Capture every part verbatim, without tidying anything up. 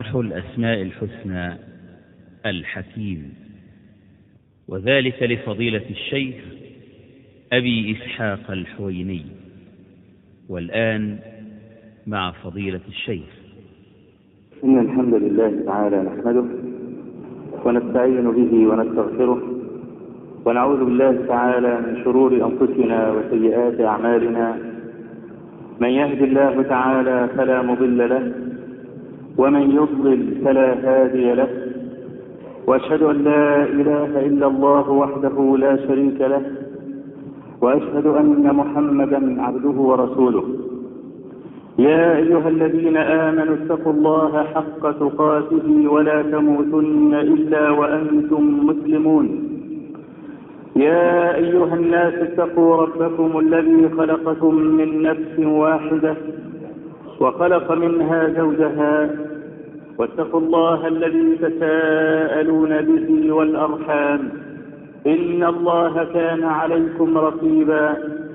شرح الأسماء الحسنى الحكيم، وذلك لفضيلة الشيخ أبي إسحاق الحويني. والآن مع فضيلة الشيخ. إن الحمد لله تعالى نحمده ونستعين به ونستغفره، ونعوذ بالله تعالى من شرور أنفسنا وسيئات أعمالنا. من يهد الله تعالى فلا مضل له، ومن يضلل فلا هادي له، وأشهد أن لا إله إلا الله وحده لا شريك له، وأشهد أن محمدا عبده ورسوله. يا أيها الذين آمنوا اتقوا الله حق تقاته ولا تموتن إلا وأنتم مسلمون. يا أيها الناس اتقوا ربكم الذي خلقكم من نفس واحدة وخلق منها زوجها، واتقوا الله الذي تساءلون به والأرحام، إن الله كان عليكم رقيبا.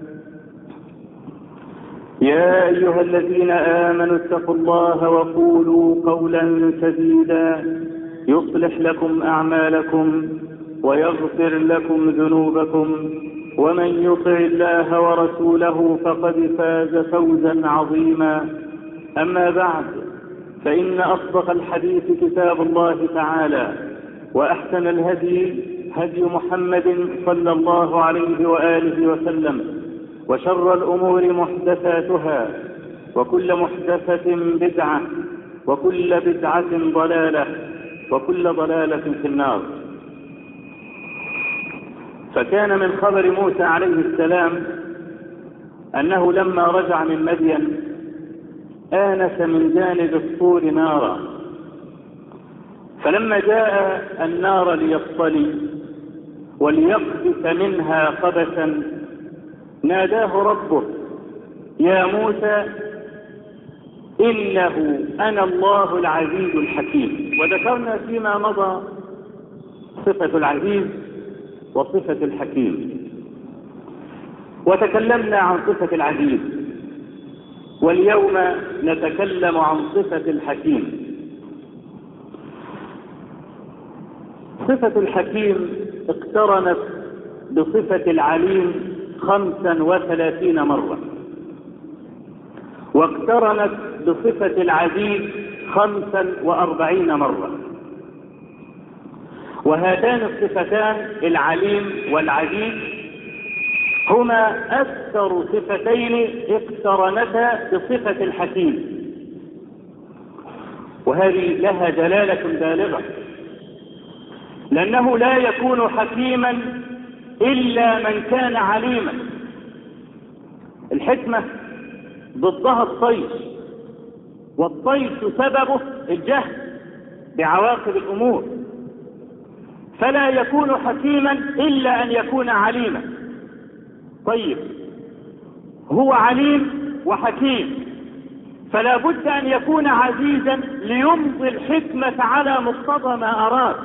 يا أيها الذين آمنوا اتقوا الله وقولوا قولا سديدا يصلح لكم أعمالكم ويغفر لكم ذنوبكم، ومن يطع الله ورسوله فقد فاز فوزا عظيما. أما بعد، فإن أصدق الحديث كتاب الله تعالى، وأحسن الهدي هدي محمد صلى الله عليه وآله وسلم، وشر الأمور محدثاتها، وكل محدثة بدعة، وكل بدعة ضلالة، وكل ضلالة في النار. فكان من خبر موسى عليه السلام أنه لما رجع من مدين آنس من جانب الطور نارا، فلما جاء النار ليصطلي وليقذف منها قبسا ناداه ربه: يا موسى إنه أنا الله العزيز الحكيم. وذكرنا فيما مضى صفة العزيز وصفة الحكيم، وتكلمنا عن صفة العزيز، واليوم نتكلم عن صفة الحكيم. صفة الحكيم اقترنت بصفة العليم خمسا وثلاثين مرة، واقترنت بصفة العزيز خمسا وأربعين مرة. وهاتان الصفتان العليم والعزيز هما أكثر صفتين اقترنتا بصفة الحكيم، وهذه لها دلالة بالغة، لأنه لا يكون حكيما إلا من كان عليما. الحكمة ضدها الطيش، والطيش سببه الجهل بعواقب الأمور، فلا يكون حكيما إلا أن يكون عليما. طيب، هو عليم وحكيم، فلا بد أن يكون عزيزا ليمضي الحكمة على مقتضى ما أراد،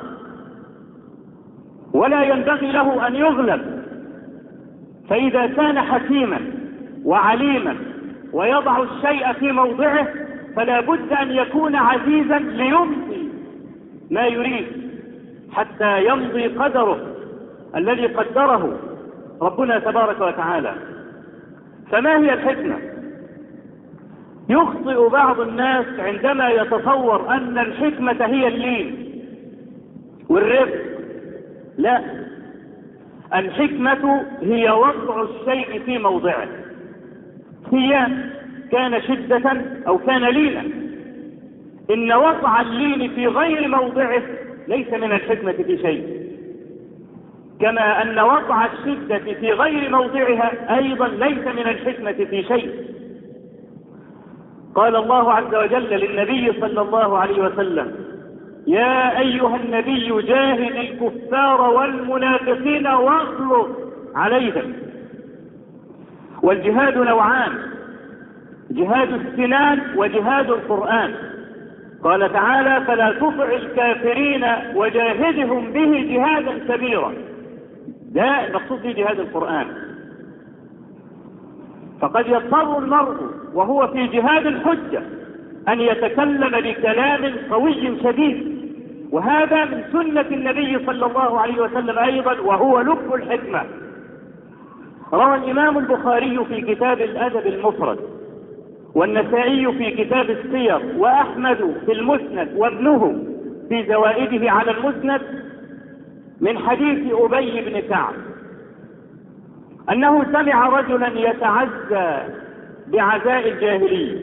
ولا ينبغي له أن يغلب. فإذا كان حكيما وعليما ويضع الشيء في موضعه، فلا بد أن يكون عزيزا ليمضي ما يريد حتى يمضي قدره الذي قدره ربنا تبارك وتعالى. فما هي الحكمة؟ يخطئ بعض الناس عندما يتصور أن الحكمة هي اللين والرفق. لا، الحكمة هي وضع الشيء في موضعه، هي كان شدة أو كان لينا. إن وضع اللين في غير موضعه ليس من الحكمة في شيء، كما أن وضع الشدة في غير موضعها أيضا ليس من الحكمة في شيء. قال الله عز وجل للنبي صلى الله عليه وسلم: يا أيها النبي جاهد الكفار والمنافقين واغلظ عليهم. والجهاد نوعان: جهاد السنان وجهاد القرآن. قال تعالى: فلا تطع الكافرين وجاهدهم به جهادا كبيرا. ده المقصود به جهاد القرآن. فقد يضطر المرء وهو في جهاد الحجة أن يتكلم بكلام قوي شديد، وهذا من سنة النبي صلى الله عليه وسلم أيضا، وهو لب الحكمة. روى الإمام البخاري في كتاب الأدب المفرد، والنسائي في كتاب السير، وأحمد في المسند، وابنه في زوائده على المسند من حديث أبي بن كعب أنه سمع رجلا يتعزى بعزاء الجاهلية،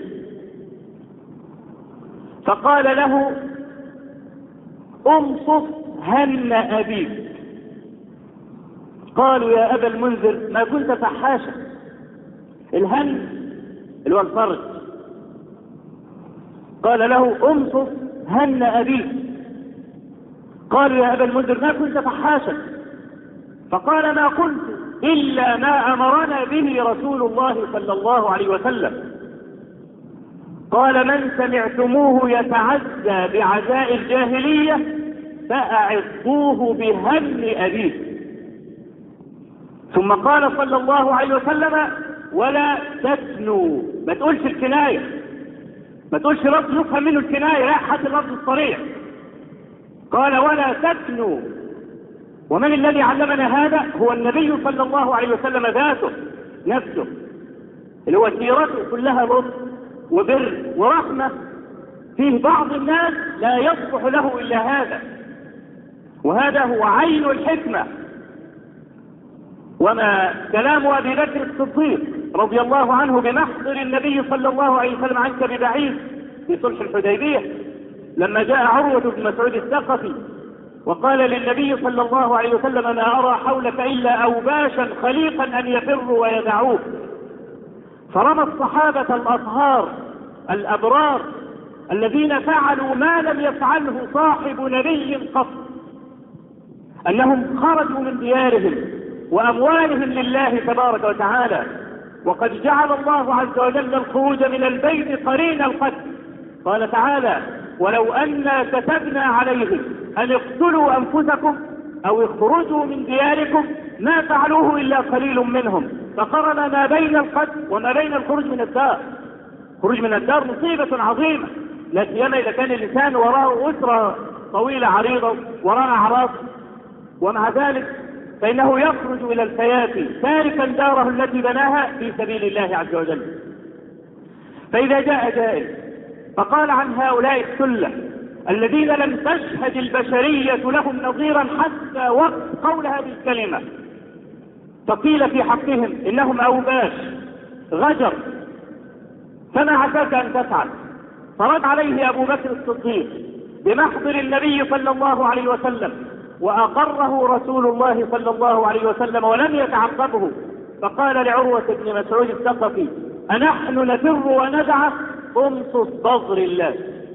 فقال له: امصف هن أبيك. قالوا: يا أبا المنذر ما كنت فحاشا. الهن اللي هو الفرج. قال له: امصف هن أبيك. قالوا: يا أبا المنذر ما كنت فحاشا. فقال: ما قلت إلا ما أمرنا به رسول الله صلى الله عليه وسلم. قال: من سمعتموه يتعزى بعزاء الجاهلية فأعظوه بهم أبيه. ثم قال صلى الله عليه وسلم: ولا تثنوا. ما تقولش الكناية، ما تقولش لفظ يفهم منه الكناية، لا، حتى اللفظ الصريح. قال: ولا تثنوا. ومن الذي علمنا هذا؟ هو النبي صلى الله عليه وسلم ذاته نفسه، اللي هو سيرته كلها لطف وبر ورحمة. فيه بعض الناس لا يصلح له إلا هذا، وهذا هو عين الحكمة. وما كلام أبي بكر الصديق رضي الله عنه بمحضر النبي صلى الله عليه وسلم عنك ببعيد في صلح الحديبية، لما جاء عروة بن مسعود الثقفي وقال للنبي صلى الله عليه وسلم: ما أرى حولك إلا أوباشا خليقا أن يفروا ويدعوك. فرمى الصحابة الأطهار الأبرار الذين فعلوا ما لم يفعله صاحب نبي قط، أنهم خرجوا من ديارهم وأموالهم لله تبارك وتعالى، وقد جعل الله عز وجل الخروج من البيت قرين القتل. قال تعالى: ولو أنا كتبنا عليهم أن اقتلوا أنفسكم أو اخرجوا من دياركم ما فعلوه إلا قليل منهم. فقرن ما بين القتل وما بين الخروج من الدار. خروج من الدار مصيبة عظيمة، لا سيما إذا كان الإنسان وراءه أسرة طويلة عريضة وراء أعراض، ومع ذلك فإنه يخرج إلى الحياة تاركا داره التي بناها في سبيل الله عز وجل. فإذا جاء جائل فقال عن هؤلاء السلة الذين لم تشهد البشرية لهم نظيرا حتى وقت قول هذه الكلمة، فقيل في حقهم إنهم أوباش غجر، فما عساك أن تفعل؟ فرد عليه أبو بكر الصديق بمحضر النبي صلى الله عليه وسلم، وأقره رسول الله صلى الله عليه وسلم ولم يتعقبه، فقال لعروة بن مسعود الثقفي: أنحن نفر وندع؟ امصص بظر الله.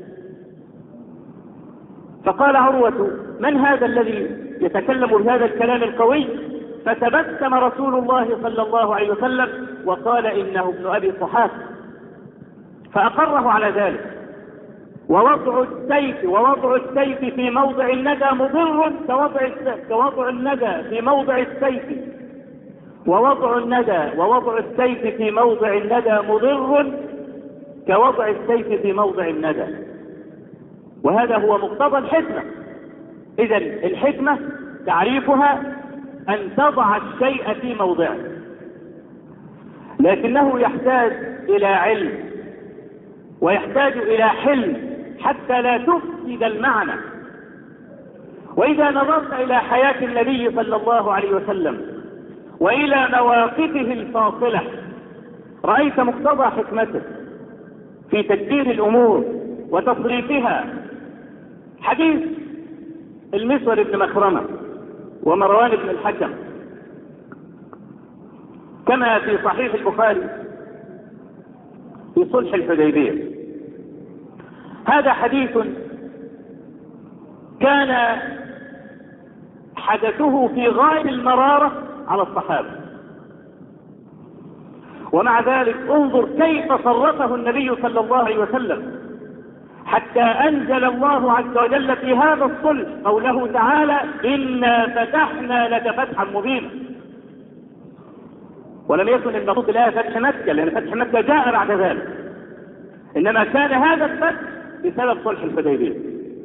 فقال عروة: من هذا الذي يتكلم بهذا الكلام القوي؟ فتبسم رسول الله صلى الله عليه وسلم وقال: إنه ابن أبي قحافة. فأقره على ذلك. ووضع السيف ووضع السيف في موضع الندى مضر كوضع كوضع الندى في موضع السيف ووضع الندى ووضع السيف في موضع الندى مضر كوضع السيف في موضع الندى. وهذا هو مقتضى الحكمة. إذن الحكمة تعريفها أن تضع الشيء في موضعه، لكنه يحتاج إلى علم ويحتاج إلى حلم حتى لا تفسد المعنى. وإذا نظرت إلى حياة النبي صلى الله عليه وسلم وإلى مواقفه الفاصلة رأيت مقتضى حكمته في تدبير الأمور وتصريفها. حديث المسور بن مخرمة ومروان بن الحكم كما في صحيح البخاري في صلح الحديبية. هذا حديث كان حدثه في غاية المرارة على الصحابة، ومع ذلك انظر كيف صرفه النبي صلى الله عليه وسلم حتى أنزل الله عز وجل في هذا الصلح قوله تعالى: إنا فتحنا لك فتحا مبينا. ولم يكن المقصود بالآية فتح مكة، لأن فتح مكة جاء بعد ذلك. إنما كان هذا الفتح بسبب صلح الحديبية.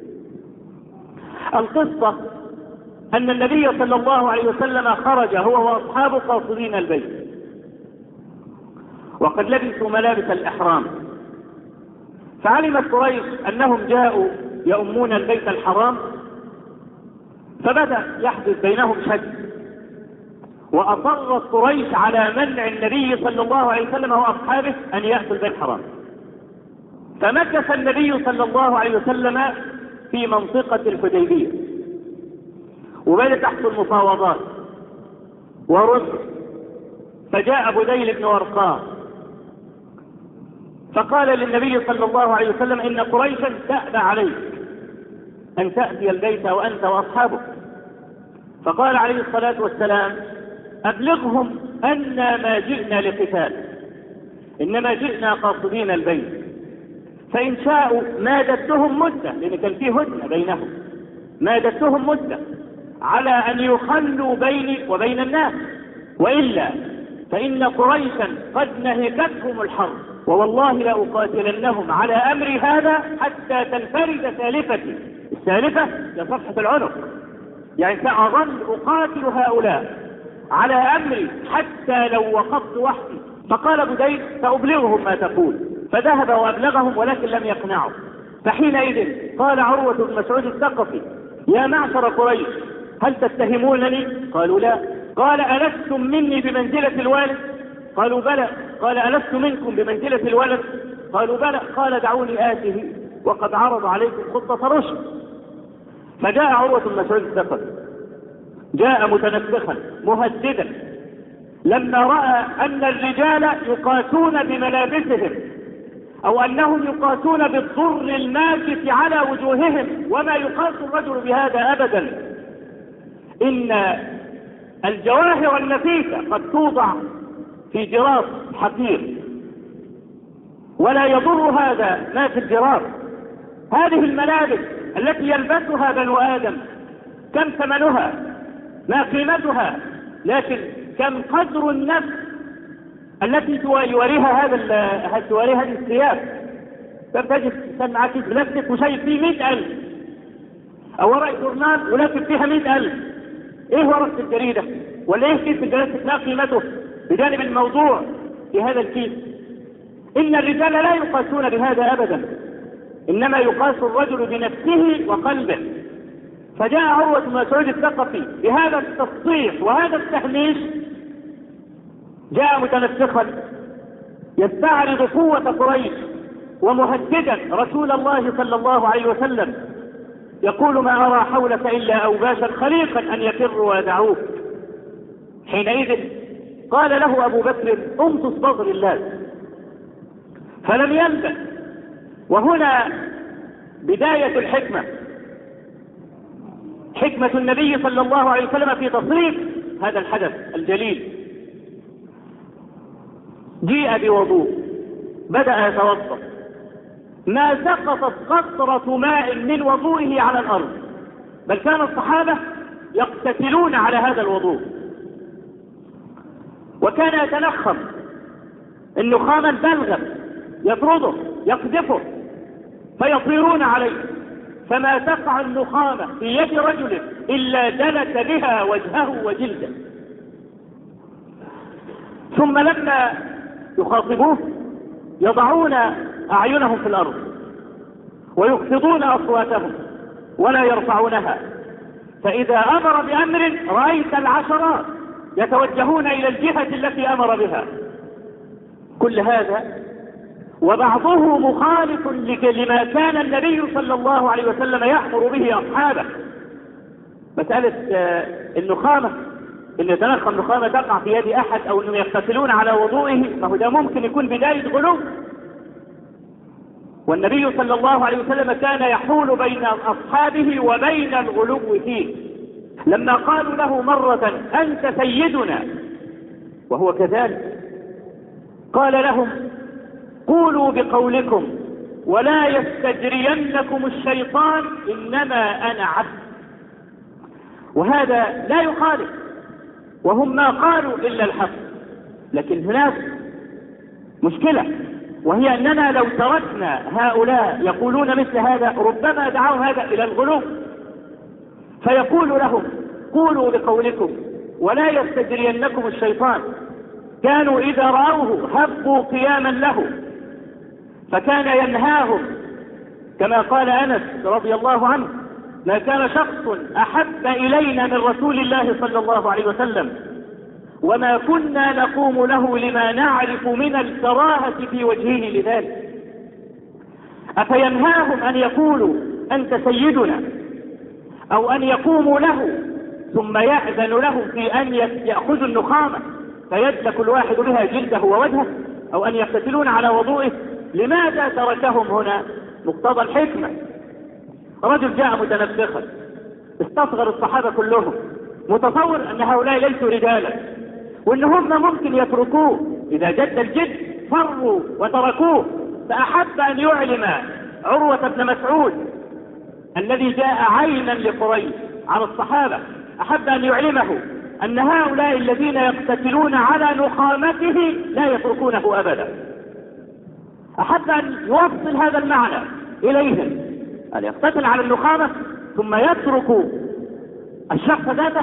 القصة أن النبي صلى الله عليه وسلم خرج هو وأصحابه قاصدين البيت، وقد لبسوا ملابس الإحرام، فعلمت قريش أنهم جاءوا يؤمون البيت الحرام، فبدأ يحدث بينهم شد، وأصرت قريش على منع النبي صلى الله عليه وسلم وأصحابه أن يأتوا البيت الحرام. فمكث النبي صلى الله عليه وسلم في منطقة الحديبية، وبدأت تحصل مفاوضات ورسل. فجاء بديل بن ورقاء فقال للنبي صلى الله عليه وسلم إن قريشا تأبى عليك أن تأتي البيت وأنت وأصحابك. فقال عليه الصلاة والسلام أبلغهم أن ما جئنا لقتال، إنما جئنا قاصدين البيت، فإن شاءوا مادتهم مدة، لأن كان فيه هدنة بينهم، مادتهم مدة على أن يخلوا بيني وبين الناس، وإلا فإن قريشا قد نهكتهم الحرب، ووالله لأقاتلنهم على أمر هذا حتى تنفرد سالفتي. السالفة هي صفحة العنق، يعني سأظل أقاتل هؤلاء على أمري حتى لو وقفت وحدي. فقال بديل سأبلغهم ما تقول، فذهب وأبلغهم ولكن لم يقنعوا. فحينئذ قال عروة بن مسعود الثقفي يا معشر قريش هل تتهمونني؟ قالوا لا. قال ألستم مني بمنزلة الوالد؟ قالوا بلى. قال ألست منكم بمنزلة الولد؟ قالوا بلى. قال دعوني آته وقد عرض عليكم خطة رشد. فجاء عروة بن مسعود الثقفي، جاء متنفخا مهددا لما رأى أن الرجال يقاسون بملابسهم، أو أنهم يقاسون بالضر الماكث على وجوههم، وما يقاس الرجل بهذا أبدا. إن الجواهر النفيسة قد توضع في جراف حقير، ولا يضر هذا ما في الجراف. هذه الملابس التي يلبسها بنو آدم كم ثمنها؟ ما قيمتها؟ لكن كم قدر النفس التي يوريها هذا توريها هذه الثياب؟ تجد معك بلاستيك وشايف فيه مئة ألف، أو ورقة جورنال ولكن فيها مئة ألف. إيه ورقة الجريدة ولا إيه كيس البلاستيك لا قيمته بجانب الموضوع في هذا الكيس. إن الرجال لا يقاسون بهذا أبدا، إنما يقاس الرجل بنفسه وقلبه. فجاء عروة بن مسعود الثقفي بهذا التصريح وهذا التهميش، جاء متنفخا يستعرض قوة قريش ومهددا رسول الله صلى الله عليه وسلم، يقول ما أرى حولك إلا أوباشا خليقا أن يفروا ويدعوك. حينئذ قال له أبو بكر امتص بصر الله، فلم يلبث. وهنا بداية الحكمة، حكمة النبي صلى الله عليه وسلم في تصريف هذا الحدث الجليل. جيء بوضوء، بدأ يتوضأ، ما سقطت قطرة ماء من وضوئه على الأرض، بل كان الصحابة يقتتلون على هذا الوضوء، وكان يتنخم النخاما بلغا يطرده يقذفه فيطيرون عليه، فما تقع النخامة في يد رجل إلا دلك بها وجهه وجلده. ثم لما يخاطبوه يضعون أعينهم في الأرض ويخفضون أصواتهم ولا يرفعونها، فإذا أمر بأمر رأيت العشرات يتوجهون إلى الجهة التي أمر بها. كل هذا وبعضه مخالف لما كان النبي صلى الله عليه وسلم يأمر به أصحابه. مسألة النخامة، إن يتنخم نخامة تقع في يد أحد أو أنهم يقتتلون على وضوئه، فهو ده ممكن يكون بداية غلو. والنبي صلى الله عليه وسلم كان يحول بين أصحابه وبين الغلو فيه. لما قالوا له مرة أنت سيدنا وهو كذلك، قال لهم قولوا بقولكم ولا يستجرينكم الشيطان إنما أنا عبد. وهذا لا يخالف، وهم ما قالوا إلا الحق، لكن هناك مشكلة وهي أننا لو تركنا هؤلاء يقولون مثل هذا ربما دعوا هذا إلى الغلو، فيقول لهم قولوا بقولكم ولا يستجرينكم الشيطان. كانوا إذا رأوه هبوا قياما له، فكان ينهاهم كما قال أنس رضي الله عنه: ما كان شخص أحب إلينا من رسول الله صلى الله عليه وسلم وما كنا نقوم له لما نعرف من الكراهة في وجهه لذلك. أفينهاهم أن يقولوا أنت سيدنا، أو أن يقوموا له ثم يأذن لهم في أن يأخذوا النخامة فيدلك الواحد بها جلده ووجهه، أو أن يقتتلون على وضوئه؟ لماذا تركهم هنا؟ مقتضى الحكمة. رجل جاء متنفخا استصغر الصحابة كلهم، متصور أن هؤلاء ليسوا رجالا وأن هم ممكن يتركوه، إذا جد الجد فروا وتركوه. فأحب أن يعلم عروة بن مسعود الذي جاء عينا لقريش على الصحابة، أحب أن يعلمه أن هؤلاء الذين يقتتلون على نخامته لا يتركونه أبدا. أحب أن يوصل هذا المعنى إليهم، أن يقتتل على النخامة ثم يترك الشخص ذاته.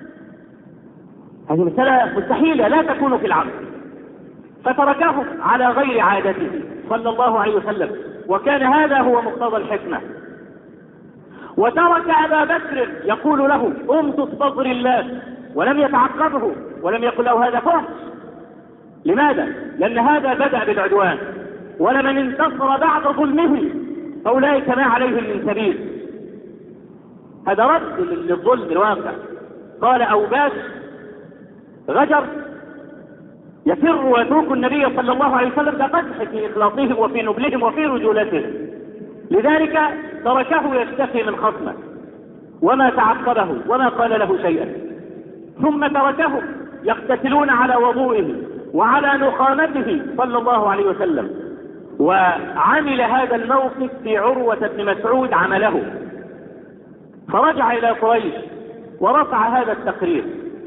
هذه مسألة مستحيلة لا تكون في العمل. فتركهم على غير عادته صلى الله عليه وسلم، وكان هذا هو مقتضى الحكمة. وترك أبا بكر يقول له امتص بصر الله، ولم يتعقبه ولم يقل له هذا فحش. لماذا؟ لأن هذا بدأ بالعدوان، ولمن انتصر بعد ظلمه فأولئك ما عليهم من سبيل. هذا رد للظلم الواقع. قال أوباش غجر يفر ويترك النبي صلى الله عليه وسلم كقدح في إخلاصهم وفي نبلهم وفي رجولتهم، لذلك تركه يشتكي من خصمه وما تعقبه وما قال له شيئا، ثم تركهم يقتتلون على وضوئه وعلى نخامته صلى الله عليه وسلم. وعمل هذا الموقف في عروة بن مسعود عمله، فرجع إلى قريش ورفع هذا التقرير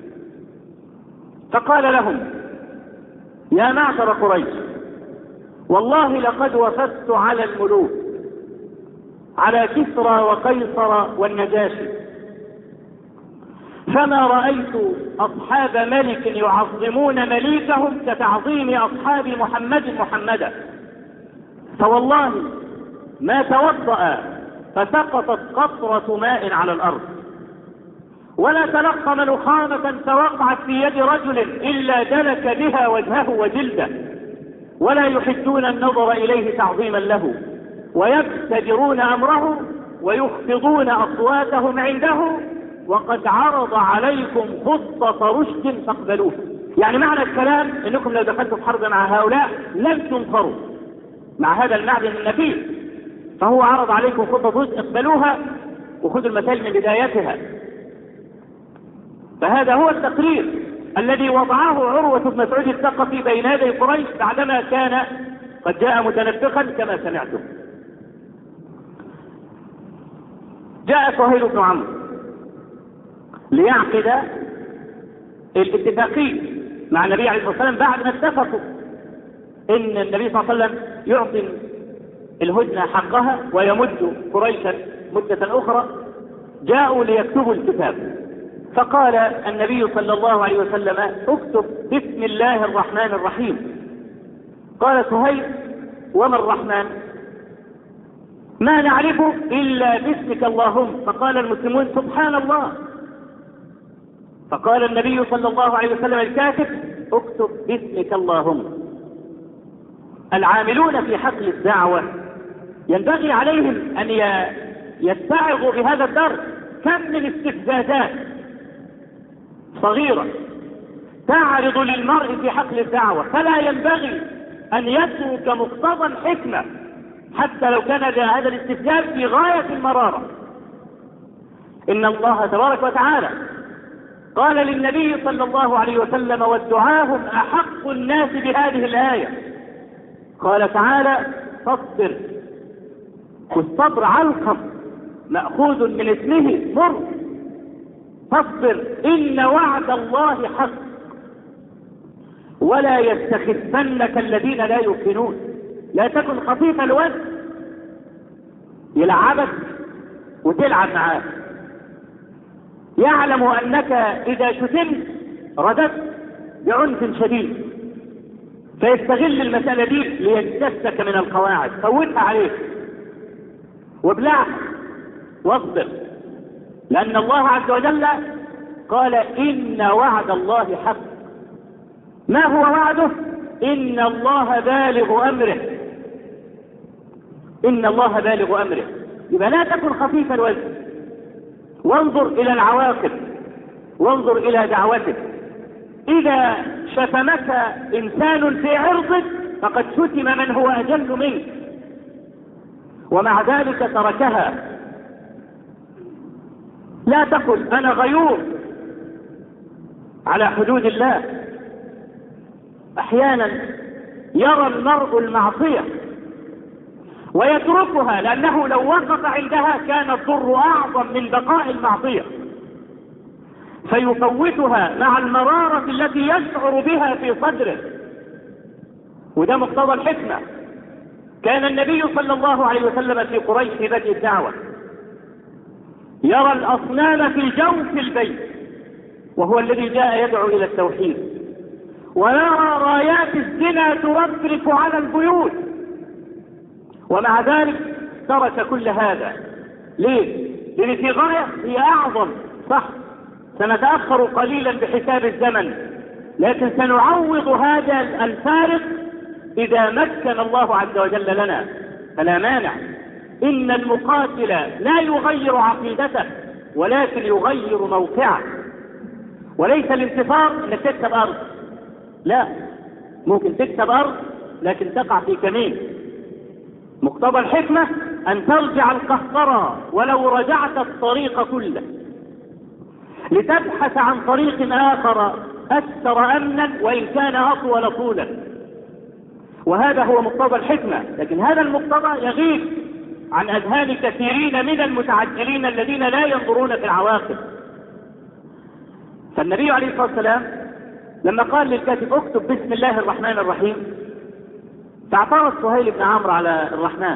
فقال لهم: يا معشر قريش، والله لقد وفدت على الملوك، على كسرى وقيصر والنجاشي، فما رأيت أصحاب ملك يعظمون مليكهم كتعظيم أصحاب محمد محمدا، فوالله ما توضأ فسقطت قطرة ماء على الأرض، ولا تلقم نخامة فوقعت في يد رجل إلا دلك بها وجهه وجلده، ولا يحدون النظر إليه تعظيما له، ويبتدرون أمره ويخفضون أصواتهم عنده، وقد عرض عليكم خطة رشد فاقبلوه. يعني معنى الكلام انكم لو دخلتوا في حرب مع هؤلاء لن تنصروا مع هذا المعدن النفيس، فهو عرض عليكم خطة رشد اقبلوها وخذوا المثال من بدايتها. فهذا هو التقرير الذي وضعه عروة بن مسعود الثقفي بين يدي قريش بعدما كان قد جاء متنفخا كما سمعتم. جاء سهيل بن عمرو ليعقد الاتفاقية مع النبي عليه الصلاة والسلام بعد ما اتفقوا ان النبي صلى الله عليه وسلم يعطي الهدنة حقها ويمد قريشا مدة اخرى. جاءوا ليكتبوا الكتاب، فقال النبي صلى الله عليه وسلم: اكتب بسم الله الرحمن الرحيم. قال سهيل: وما الرحمن؟ ما نعرفه إلا باسمك اللهم. فقال المسلمون: سبحان الله. فقال النبي صلى الله عليه وسلم الكاتب: اكتب باسمك اللهم. العاملون في حقل الدعوة ينبغي عليهم أن يتعظوا بهذا الدرس. كم من استفزازات صغيرة تعرض للمرء في حقل الدعوة، فلا ينبغي أن يترك مقتضى الحكمة حتى لو كان هذا الاستفزاز في غاية المرارة. إن الله تبارك وتعالى قال للنبي صلى الله عليه وسلم: والدعاهم أحق الناس بهذه الآية. قال تعالى: فاصبر. والصبر علقم مأخوذ من اسمه مر. فاصبر إن وعد الله حق ولا يستخفنك الذين لا يؤمنون. لا تكن خفيف الوزن يلعبك وتلعب معاه. يعلم أنك إذا شتمت رددت بعنف شديد، فيستغل المسألة دي ليجتثك من القواعد. فوتها عليك وابلعها واصبر، لأن الله عز وجل قال إن وعد الله حق. ما هو وعده؟ إن الله بالغ أمره، إن الله بالغ أمره. يبقى لا تكن خفيف الوزن، وانظر إلى العواقب، وانظر إلى دعوتك. إذا شتمك إنسان في عرضك فقد شتم من هو أجل منك، ومع ذلك تركها. لا تقل أنا غيور على حدود الله. أحيانا يرى المرء المعصية ويتركها، لأنه لو وقف عندها كان الضر أعظم من بقاء المعصية، فيفوتها مع المرارة التي يشعر بها في صدره. وده مقتضى الحكمة. كان النبي صلى الله عليه وسلم في قريش في بدء الدعوة يرى الأصنام في جوف البيت، وهو الذي جاء يدعو إلى التوحيد، ويرى رايات الزنا ترفرف على البيوت، ومع ذلك ترك كل هذا. ليه؟ لأن في غاية هي أعظم. صح، سنتأخر قليلا بحساب الزمن، لكن سنعوض هذا الفارق إذا مكن الله عز وجل لنا، فلا مانع. إن المقاتل لا يغير عقيدته ولكن يغير موقعه. وليس الانتصار انك تكسب أرض، لا، ممكن تكسب أرض لكن تقع في كمين. مقتضى الحكمة أن ترجع القهقرى ولو رجعت الطريق كله، لتبحث عن طريق آخر أكثر أمنا وإن كان أطول طولا. وهذا هو مقتضى الحكمة، لكن هذا المقتضى يغيب عن أذهان كثيرين من المتعجلين الذين لا ينظرون في العواقب. فالنبي عليه الصلاة والسلام لما قال للكاتب اكتب بسم الله الرحمن الرحيم، فاعترض سهيل بن عمرو على الرحمن،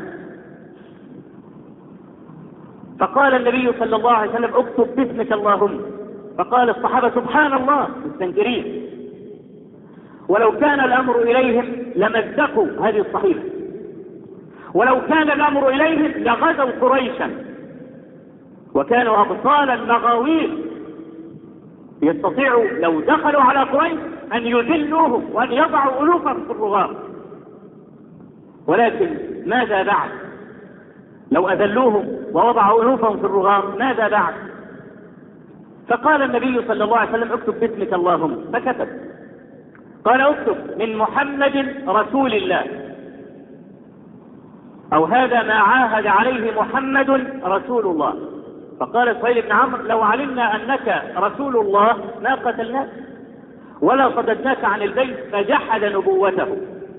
فقال النبي صلى الله عليه وسلم اكتب باسمك اللهم، فقال الصحابة سبحان الله مستنكرين، ولو كان الأمر إليهم لمزقوا هذه الصحيفة، ولو كان الأمر إليهم لغزوا قريشا، وكانوا أبطالا مغاوير يستطيعوا لو دخلوا على قريش أن يذلوهم وأن يضعوا ألوفهم في الرغام. ولكن ماذا بعد؟ لو أذلوهم ووضعوا ألوفهم في الرغام ماذا بعد؟ فقال النبي صلى الله عليه وسلم اكتب باسمك اللهم، فكتب. قال اكتب من محمد رسول الله، أو هذا ما عاهد عليه محمد رسول الله. فقال سهيل بن عمرو لو علمنا أنك رسول الله ما قتلناك ولا صددناك عن البيت، فجحد نبوته.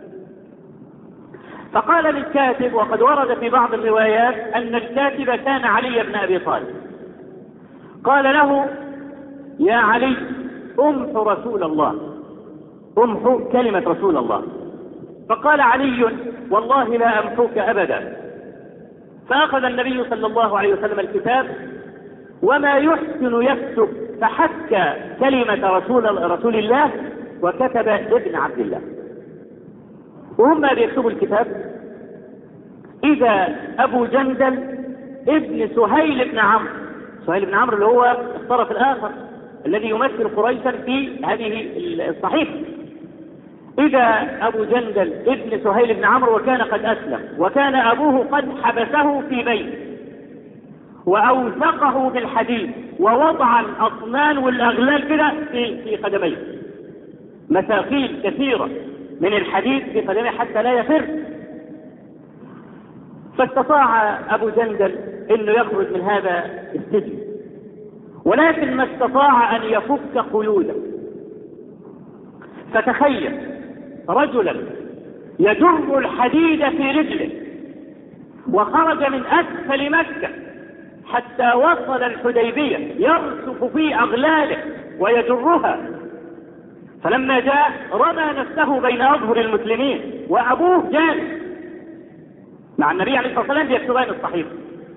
فقال للكاتب، وقد ورد في بعض الروايات أن الكاتب كان علي بن أبي طالب، قال له يا علي امحو رسول الله، امحو كلمة رسول الله. فقال علي والله لا أمحوك أبدا. فأخذ النبي صلى الله عليه وسلم الكتاب وما يحسن يكتب، فحك كلمة رسول, رسول الله وكتب ابن عبد الله. وهم بيكتبوا الكتاب إذا أبو جندل ابن سهيل بن عمرو، سهيل بن عمرو اللي هو الطرف الآخر الذي يمثل قريشا في هذه الصحيفة، إذا أبو جندل ابن سهيل بن عمرو وكان قد أسلم، وكان أبوه قد حبسه في بيت وأوثقه بالحديد ووضع الأطنان والأغلال كده في في قدميه، مثاقيل كثيرة من الحديد في قدميه حتى لا يفر. فاستطاع أبو جندل أنه يخرج من هذا السجن، ولكن ما استطاع أن يفك قيوده. فتخيل رجلا يجر الحديد في رجله وخرج من أسفل مكة حتى وصل الحديبية يرسف في أغلاله ويجرها، فلما جاء رمى نفسه بين أظهر المسلمين وأبوه جالس مع النبي عليه الصلاة والسلام بيكتبان الصحيفة،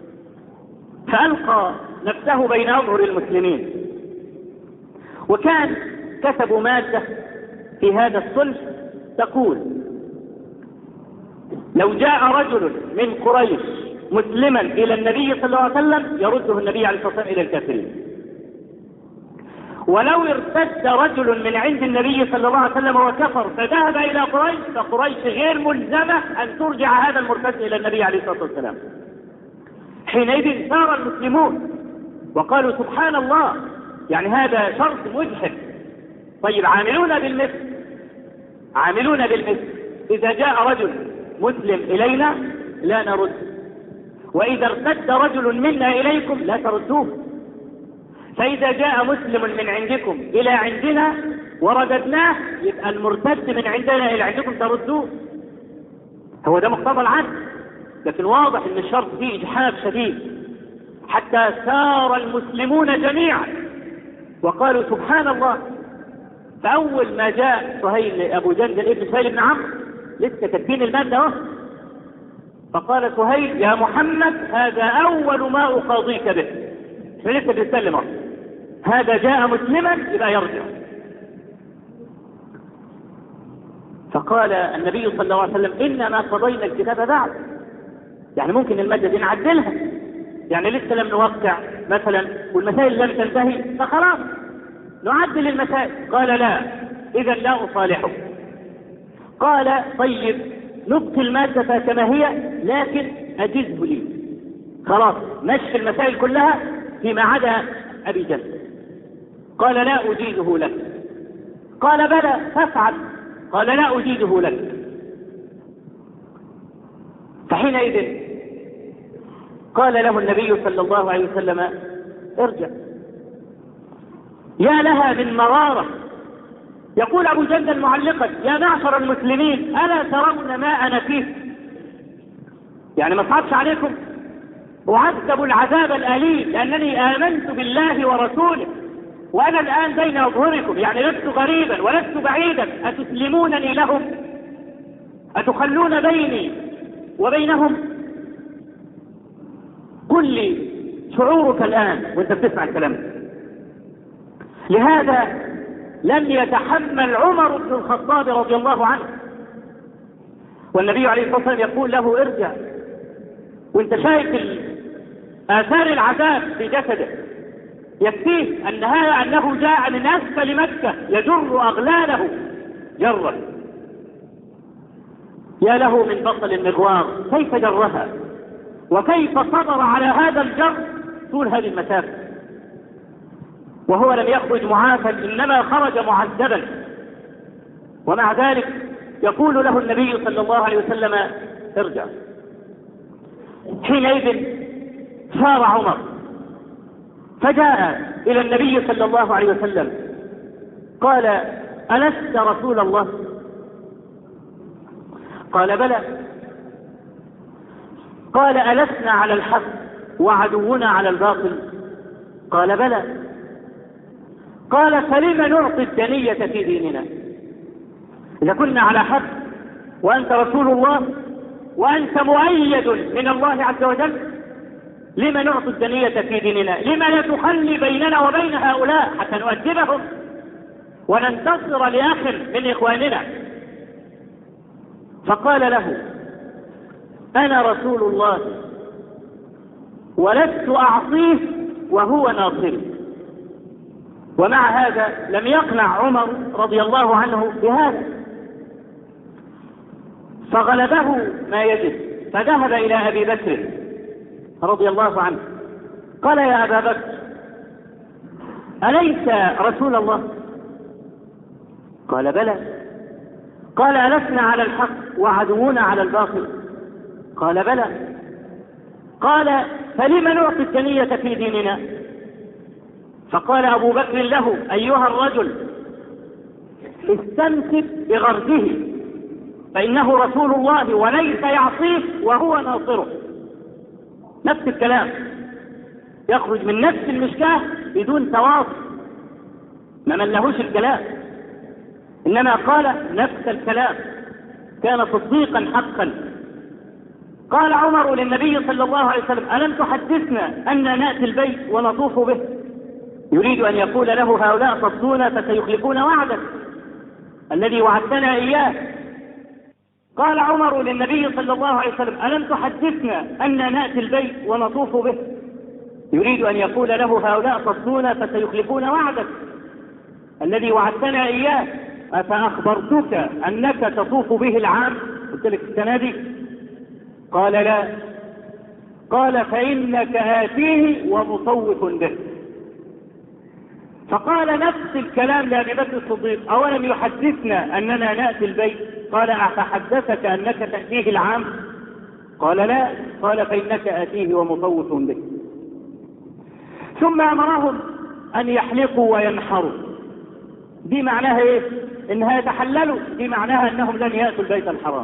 فألقى نفسه بين أظهر المسلمين، وكان كتبوا مادة في هذا الصلح تقول: لو جاء رجل من قريش مسلما إلى النبي صلى الله عليه وسلم يرده النبي عليه الصلاة والسلام إلى الكافرين، ولو ارتد رجل من عند النبي صلى الله عليه وسلم وكفر فذهب إلى قريش فقريش غير ملزمة أن ترجع هذا المرتد إلى النبي عليه الصلاة والسلام. حينئذ ثار المسلمون وقالوا: سبحان الله، يعني هذا شرط مجحف. طيب عاملون بالمثل، عاملون بالمثل، إذا جاء رجل مسلم إلينا لا نرد، وإذا ارتد رجل منا إليكم لا تردوه، فإذا جاء مسلم من عندكم إلى عندنا ورددناه يبقى المرتد من عندنا إلى عندكم تردوه. هو ده مقتضى العدل، لكن واضح ان الشرط فيه إجحاف شديد، حتى سار المسلمون جميعا وقالوا: سبحان الله. فأول ما جاء سهيل أبو جندل ابن سهيل بن عمرو لسه كاتبين المادة اهو، فقال سهيل: يا محمد هذا أول ما أقاضيك به، فلسه بيتكلم اهو، هذا جاء مسلما يبقى يرجع. فقال النبي صلى الله عليه وسلم: إنما قضينا الكتاب بعد، يعني ممكن المادة دي نعدلها، يعني لسه لم نوقع مثلا والمسائل لم تنتهي فخلاص نعدل المسائل. قال: لا، إذا لا أصالحه. قال: طيب نبقي المادة كما هي لكن أجزه لي، خلاص نشف المسائل كلها فيما عدا أبي جهل. قال: لا أجيزه لك. قال: بلى فافعل. قال: لا أجيزه لك. فحينئذ قال له النبي صلى الله عليه وسلم: ارجع. يا لها من مرارة. يقول أبو جندل معلقا: يا معشر المسلمين ألا ترون ما أنا فيه؟ يعني ما صعبش عليكم؟ أعذب العذاب الأليم لأنني آمنت بالله ورسوله وأنا الآن بين أظهركم، يعني لست غريبا ولست بعيدا، أتسلمونني لهم؟ أتخلون بيني وبينهم؟ قل لي شعورك الآن وانت بتسمع الكلام. لهذا لم يتحمل عمر بن الخطاب رضي الله عنه، والنبي عليه الصلاة والسلام يقول له: ارجع، وانت شايف آثار العذاب في جسده، يكفيه أنها أنه جاء من أسفل مكة يجر أغلاله جرا. يا له من بطل المغوار كيف جرها، وكيف صبر على هذا الجر طول هذه المسافة، وهو لم يخرج معافى إنما خرج معذبا. ومع ذلك يقول له النبي صلى الله عليه وسلم: ارجع. حينئذ سار عمر فجاء إلى النبي صلى الله عليه وسلم قال: ألست رسول الله؟ قال: بلى. قال: ألسنا على الحق وعدونا على الباطل؟ قال: بلى. قال: فلم نعطي الدنية في ديننا؟ إذا كنا على حق وأنت رسول الله وأنت مؤيد من الله عز وجل، لما نعطي الدنية في ديننا؟ لما لا تخلي بيننا وبين هؤلاء حتى نؤدبهم وننتصر لأخ من إخواننا؟ فقال له: أنا رسول الله ولست أعصيه وهو ناصري. ومع هذا لم يقنع عمر رضي الله عنه بهذا، فغلبه ما يجب، فذهب إلى أبي بكر رضي الله عنه قال: يا أبا بكر أليس رسول الله؟ قال: بلى. قال: ألسنا على الحق وعدونا على الباطل؟ قال: بلى. قال: فلم نعطي الدنية في ديننا؟ فقال أبو بكر له: أيها الرجل استمسك بغرده، فإنه رسول الله وليس يعصيه وهو ناصره. نفس الكلام يخرج من نفس المشكاة بدون تواصل، ما ملهوش الكلام، إنما قال نفس الكلام، كان صديقا حقا. قال عمر للنبي صلى الله عليه وسلم: ألم تحدثنا أن نأتي البيت ونطوف به؟ يريد أن يقول له: هؤلاء صدونا فسيخلفون وعدك الذي وعدتنا إياه. قال عمر للنبي صلى الله عليه وسلم: ألم تحدثنا أن نأتي البيت ونطوف به؟ يريد أن يقول له: هؤلاء صدونا فسيخلفون وعدك الذي وعدتنا إياه. أفأخبرتك أنك تطوف به العام؟ قلت لك السنة دي. قال: لا. قال: فإنك آتيه ومطوف به. فقال نفس الكلام لأبي بكر الصديق: أولم يحدثنا أننا نأتي البيت؟ قال: أفحدثك أنك تأتيه العام؟ قال: لا. قال: فإنك آتيه ومطوف به. ثم أمرهم أن يحلقوا وينحروا. دي معناها إيه؟ إنها يتحللوا. دي معناها أنهم لن يأتوا البيت الحرام.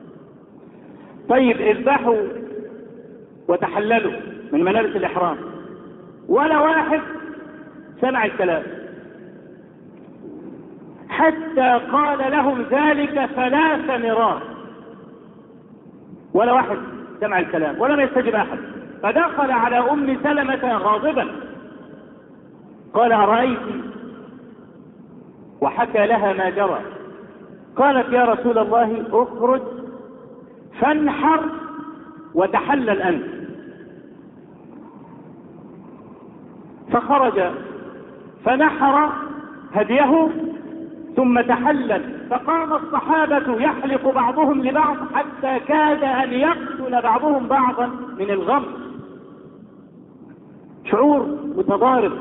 طيب، اذبحوا وتحللوا من ملابس الإحرام، ولا واحد سمع الكلام، حتى قال لهم ذلك ثلاث مرات، ولا واحد سمع الكلام ولم يستجب أحد. فدخل على أم سلمة غاضبا قال: أرأيت؟ وحكى لها ما جرى. قالت: يا رسول الله، اخرج فانحر وتحلل أنت. فخرج فنحر هديه ثم تحلل. فقام الصحابة يحلق بعضهم لبعض حتى كاد أن يقتل بعضهم بعضا من الغم. شعور متضارب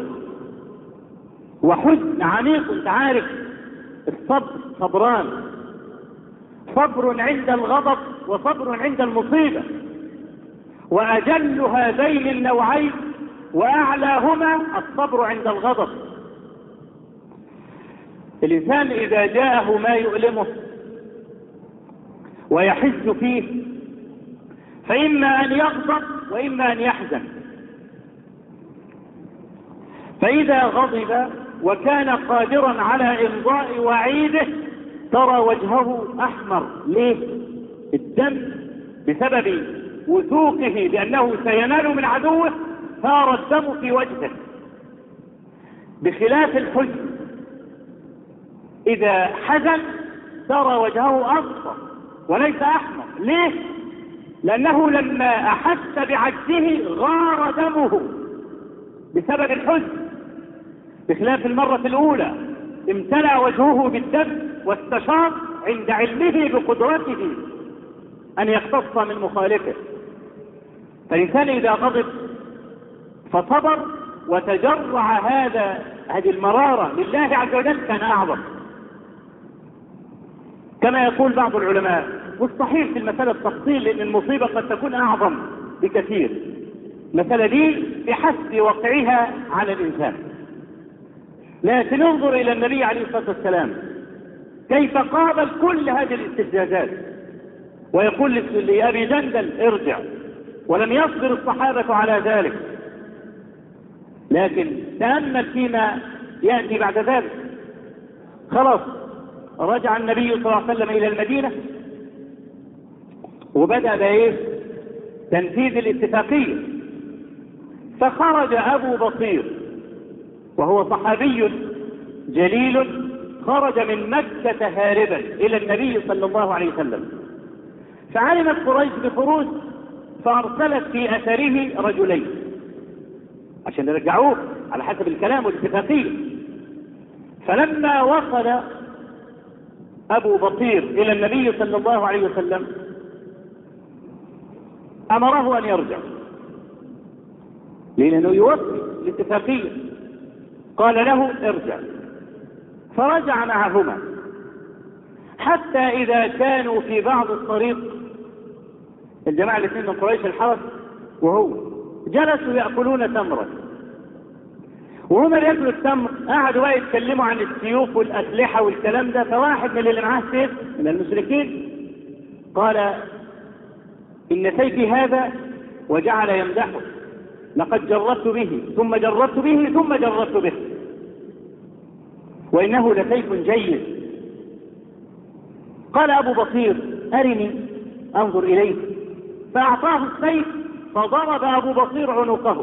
وحزن عميق. انت عارف الصبر صبران: صبر عند الغضب وصبر عند المصيبة، وأجل هذين النوعين وأعلاهما الصبر عند الغضب. الإنسان إذا جاءه ما يؤلمه ويحز فيه فإما أن يغضب وإما أن يحزن. فإذا غضب وكان قادرا على إمضاء وعيده ترى وجهه أحمر. ليه؟ الدم بسبب وثوقه بأنه سينال من عدوه ثار الدم في وجهه. بخلاف الحزن، إذا حزن ترى وجهه أصفر وليس أحمر. ليه؟ لأنه لما أحس بعجزه غار دمه بسبب الحزن، بخلاف المرة الأولى امتلأ وجهه بالدم واستشاط عند علمه بقدرته أن يقتص من مخالفه. فالإنسان إذا غضب فصبر وتجرع هذا هذه المرارة لله عز وجل كان أعظم. كما يقول بعض العلماء، والصحيح في المسألة التفصيل، لأن المصيبة قد تكون أعظم بكثير. المسألة دي بحسب وقعها على الإنسان. لكن انظر إلى النبي عليه الصلاة والسلام كيف قابل كل هذه الاستفزازات، ويقول لأبي جندل: ارجع. ولم يصبر الصحابة على ذلك. لكن تأمل فيما يأتي بعد ذلك. خلاص رجع النبي صلى الله عليه وسلم إلى المدينة وبدأ بإيه؟ تنفيذ الاتفاقية. فخرج أبو بصير وهو صحابي جليل، خرج من مكة هاربا إلى النبي صلى الله عليه وسلم. فعلمت قريش بخروج فأرسلت في أثره رجلين عشان يرجعوه على حسب الكلام والاتفاقية. فلما وصل أبو بصير إلى النبي صلى الله عليه وسلم أمره أن يرجع، لأنه يوفي الاتفاقية. قال له: ارجع. فرجع معهما حتى إذا كانوا في بعض الطريق، الجماعة الاثنين من قريش الحرس وهو جلسوا يأكلون تمرا، وهم يأكلوا التمر قعدوا بقى يتكلموا عن السيوف والأسلحة والكلام ده. فواحد من اللي معاه سيف من المشركين قال: إن سيفي هذا، وجعل يمدحه: لقد جربت به ثم جربت به ثم جربت به، وإنه لسيف جيد. قال أبو بصير: أرني أنظر إليه. فأعطاه السيف فضرب أبو بصير عنقه.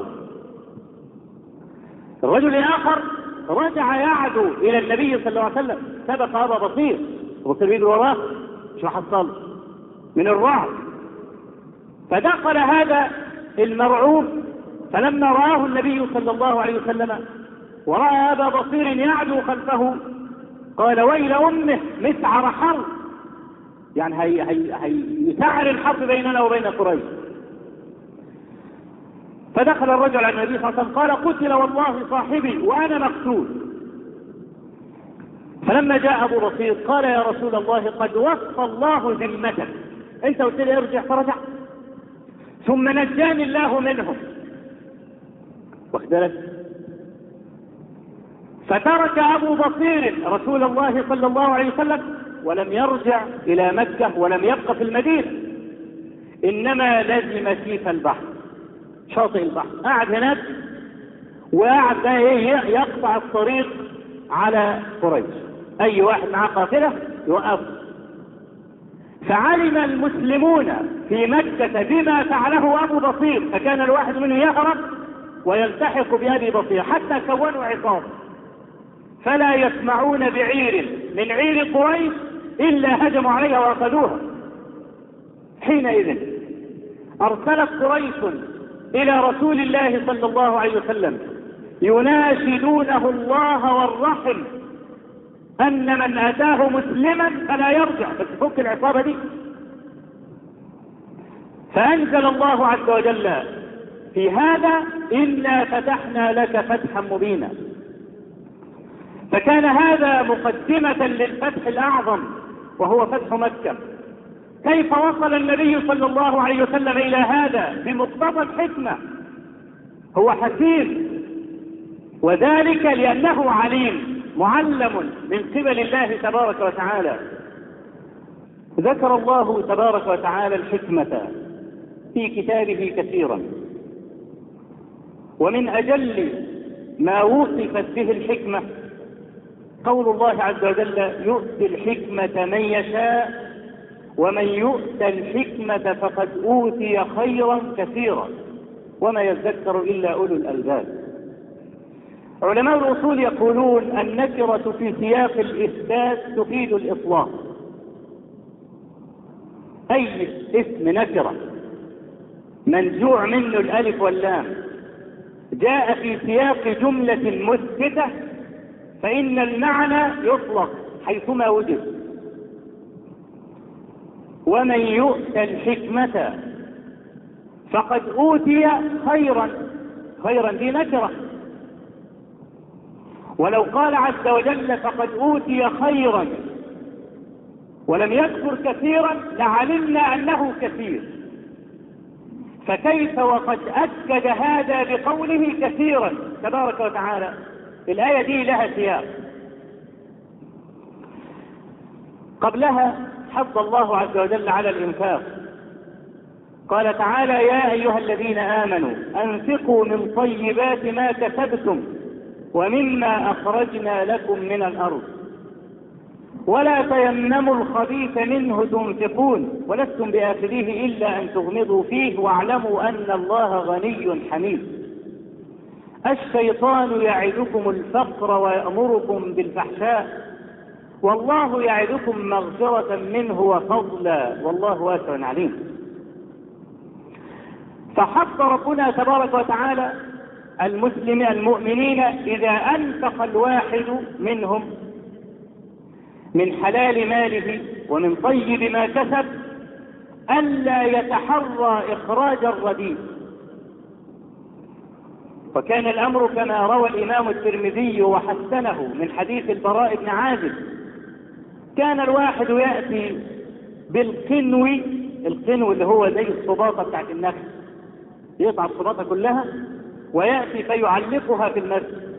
الرجل الآخر رجع يعدو إلى النبي صلى الله عليه وسلم، سبق أبا بصير، بصير بيجري وراه شو حصل من الرعب. فدخل هذا المرعوب، فلما رآه النبي صلى الله عليه وسلم ورأى أبا بصير يعدو خلفه قال ويل أمه مسعر حرب، يعني هي هي هي يسعر الحرب بيننا وبين قريش. فدخل الرجل على النبي صلى الله عليه وسلم قال قتل والله صاحبي وأنا مقتول. فلما جاء أبو بصير قال يا رسول الله قد وفى الله ذمتك، أنت قلت لي ارجع فرجع، ثم نجاني الله منهم، واخد فترك أبو بصير رسول الله صلى الله عليه وسلم ولم يرجع إلى مكة ولم يبقى في المدينة، إنما لزم سيف البحر شاطئ البحر، قاعد هناك وقاعد يقطع الطريق على قريش، أي واحد معه قافلة يوقف. فعلم المسلمون في مكة بما فعله أبو بصير، فكان الواحد منه يهرب ويلتحق بأبي بصير حتى كونوا عصابة، فلا يسمعون بعير من عير قريش إلا هجموا عليها وأخذوها. حينئذ أرسلت قريش إلى رسول الله صلى الله عليه وسلم يناشدونه الله والرحم أن من أتاه مسلما فلا يرجع، بس فك العصابة دي. فأنزل الله عز وجل في هذا إنا فتحنا لك فتحا مبينا. فكان هذا مقدمة للفتح الأعظم وهو فتح مكة. كيف وصل النبي صلى الله عليه وسلم إلى هذا؟ بمقتضى الحكمة، هو حكيم، وذلك لأنه عليم معلم من قبل الله تبارك وتعالى. ذكر الله تبارك وتعالى الحكمة في كتابه كثيرا، ومن أجل ما وصفت به الحكمة قول الله عز وجل يؤتي الحكمة من يشاء ومن يؤت الحكمة فقد أوتي خيرا كثيرا وما يذكر إلا أولو الألباب. علماء الأصول يقولون النكرة في سياق الإثبات تفيد الإطلاق، أي اسم نكرة منزوع منه الألف واللام جاء في سياق جملة مثبتة فإن المعنى يطلق حيثما وجد. ومن يؤت الحكمة فقد أوتي خيرا، خيرا دي نكرة، ولو قال عز وجل فقد أوتي خيرا ولم يذكر كثيرا لعلمنا أنه كثير، فكيف وقد أكد هذا بقوله كثيرا تبارك وتعالى؟ الآية دي لها سياق. قبلها حض الله عز وجل على الإنفاق، قال تعالى يا أيها الذين آمنوا أنفقوا من طيبات ما كسبتم ومما أخرجنا لكم من الأرض ولا تيمموا الخبيث منه تنفقون ولستم بآخذيه إلا أن تغمضوا فيه واعلموا أن الله غني حميد. الشيطان يعدكم الفقر ويأمركم بالفحشاء والله يعدكم مغفرة منه وفضلا والله واسع عليم. فحث ربنا تبارك وتعالى المسلم المؤمنين إذا أنفق الواحد منهم من حلال ماله ومن طيب ما كسب ألا يتحرى إخراج الرديء. وكان الأمر كما روى الإمام الترمذي وحسنه من حديث البراء بن عازب، كان الواحد يأتي بالقنو، القنو اللي هو زي الصباطة بتاعت النخل، يقطع الصباطة كلها ويأتي فيعلقها في المسجد.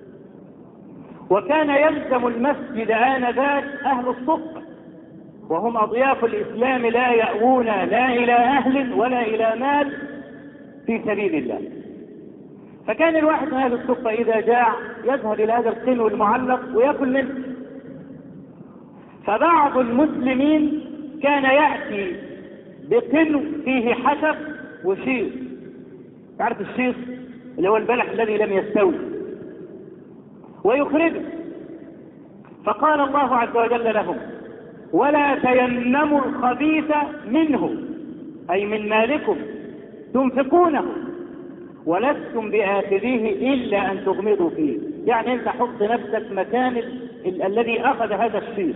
وكان يلزم المسجد آنذاك أهل الصفة وهم أضياف الإسلام لا يأوون لا إلى أهل ولا إلى مال في سبيل الله. فكان الواحد من أهل الصفة إذا جاع يذهب إلى هذا القنو المعلق ويأكل منه. فبعض المسلمين كان يأتي بقنو فيه حشب وشيص. تعرف الشيص اللي هو البلح الذي لم يستوي، ويخرجه. فقال الله عز وجل لهم: ولا تيمموا الخبيث منه، أي من مالكم، تنفقونه ولستم بآخذيه إلا أن تغمضوا فيه. يعني أنت حط نفسك مكان ال... ال... الذي أخذ هذا الشيء.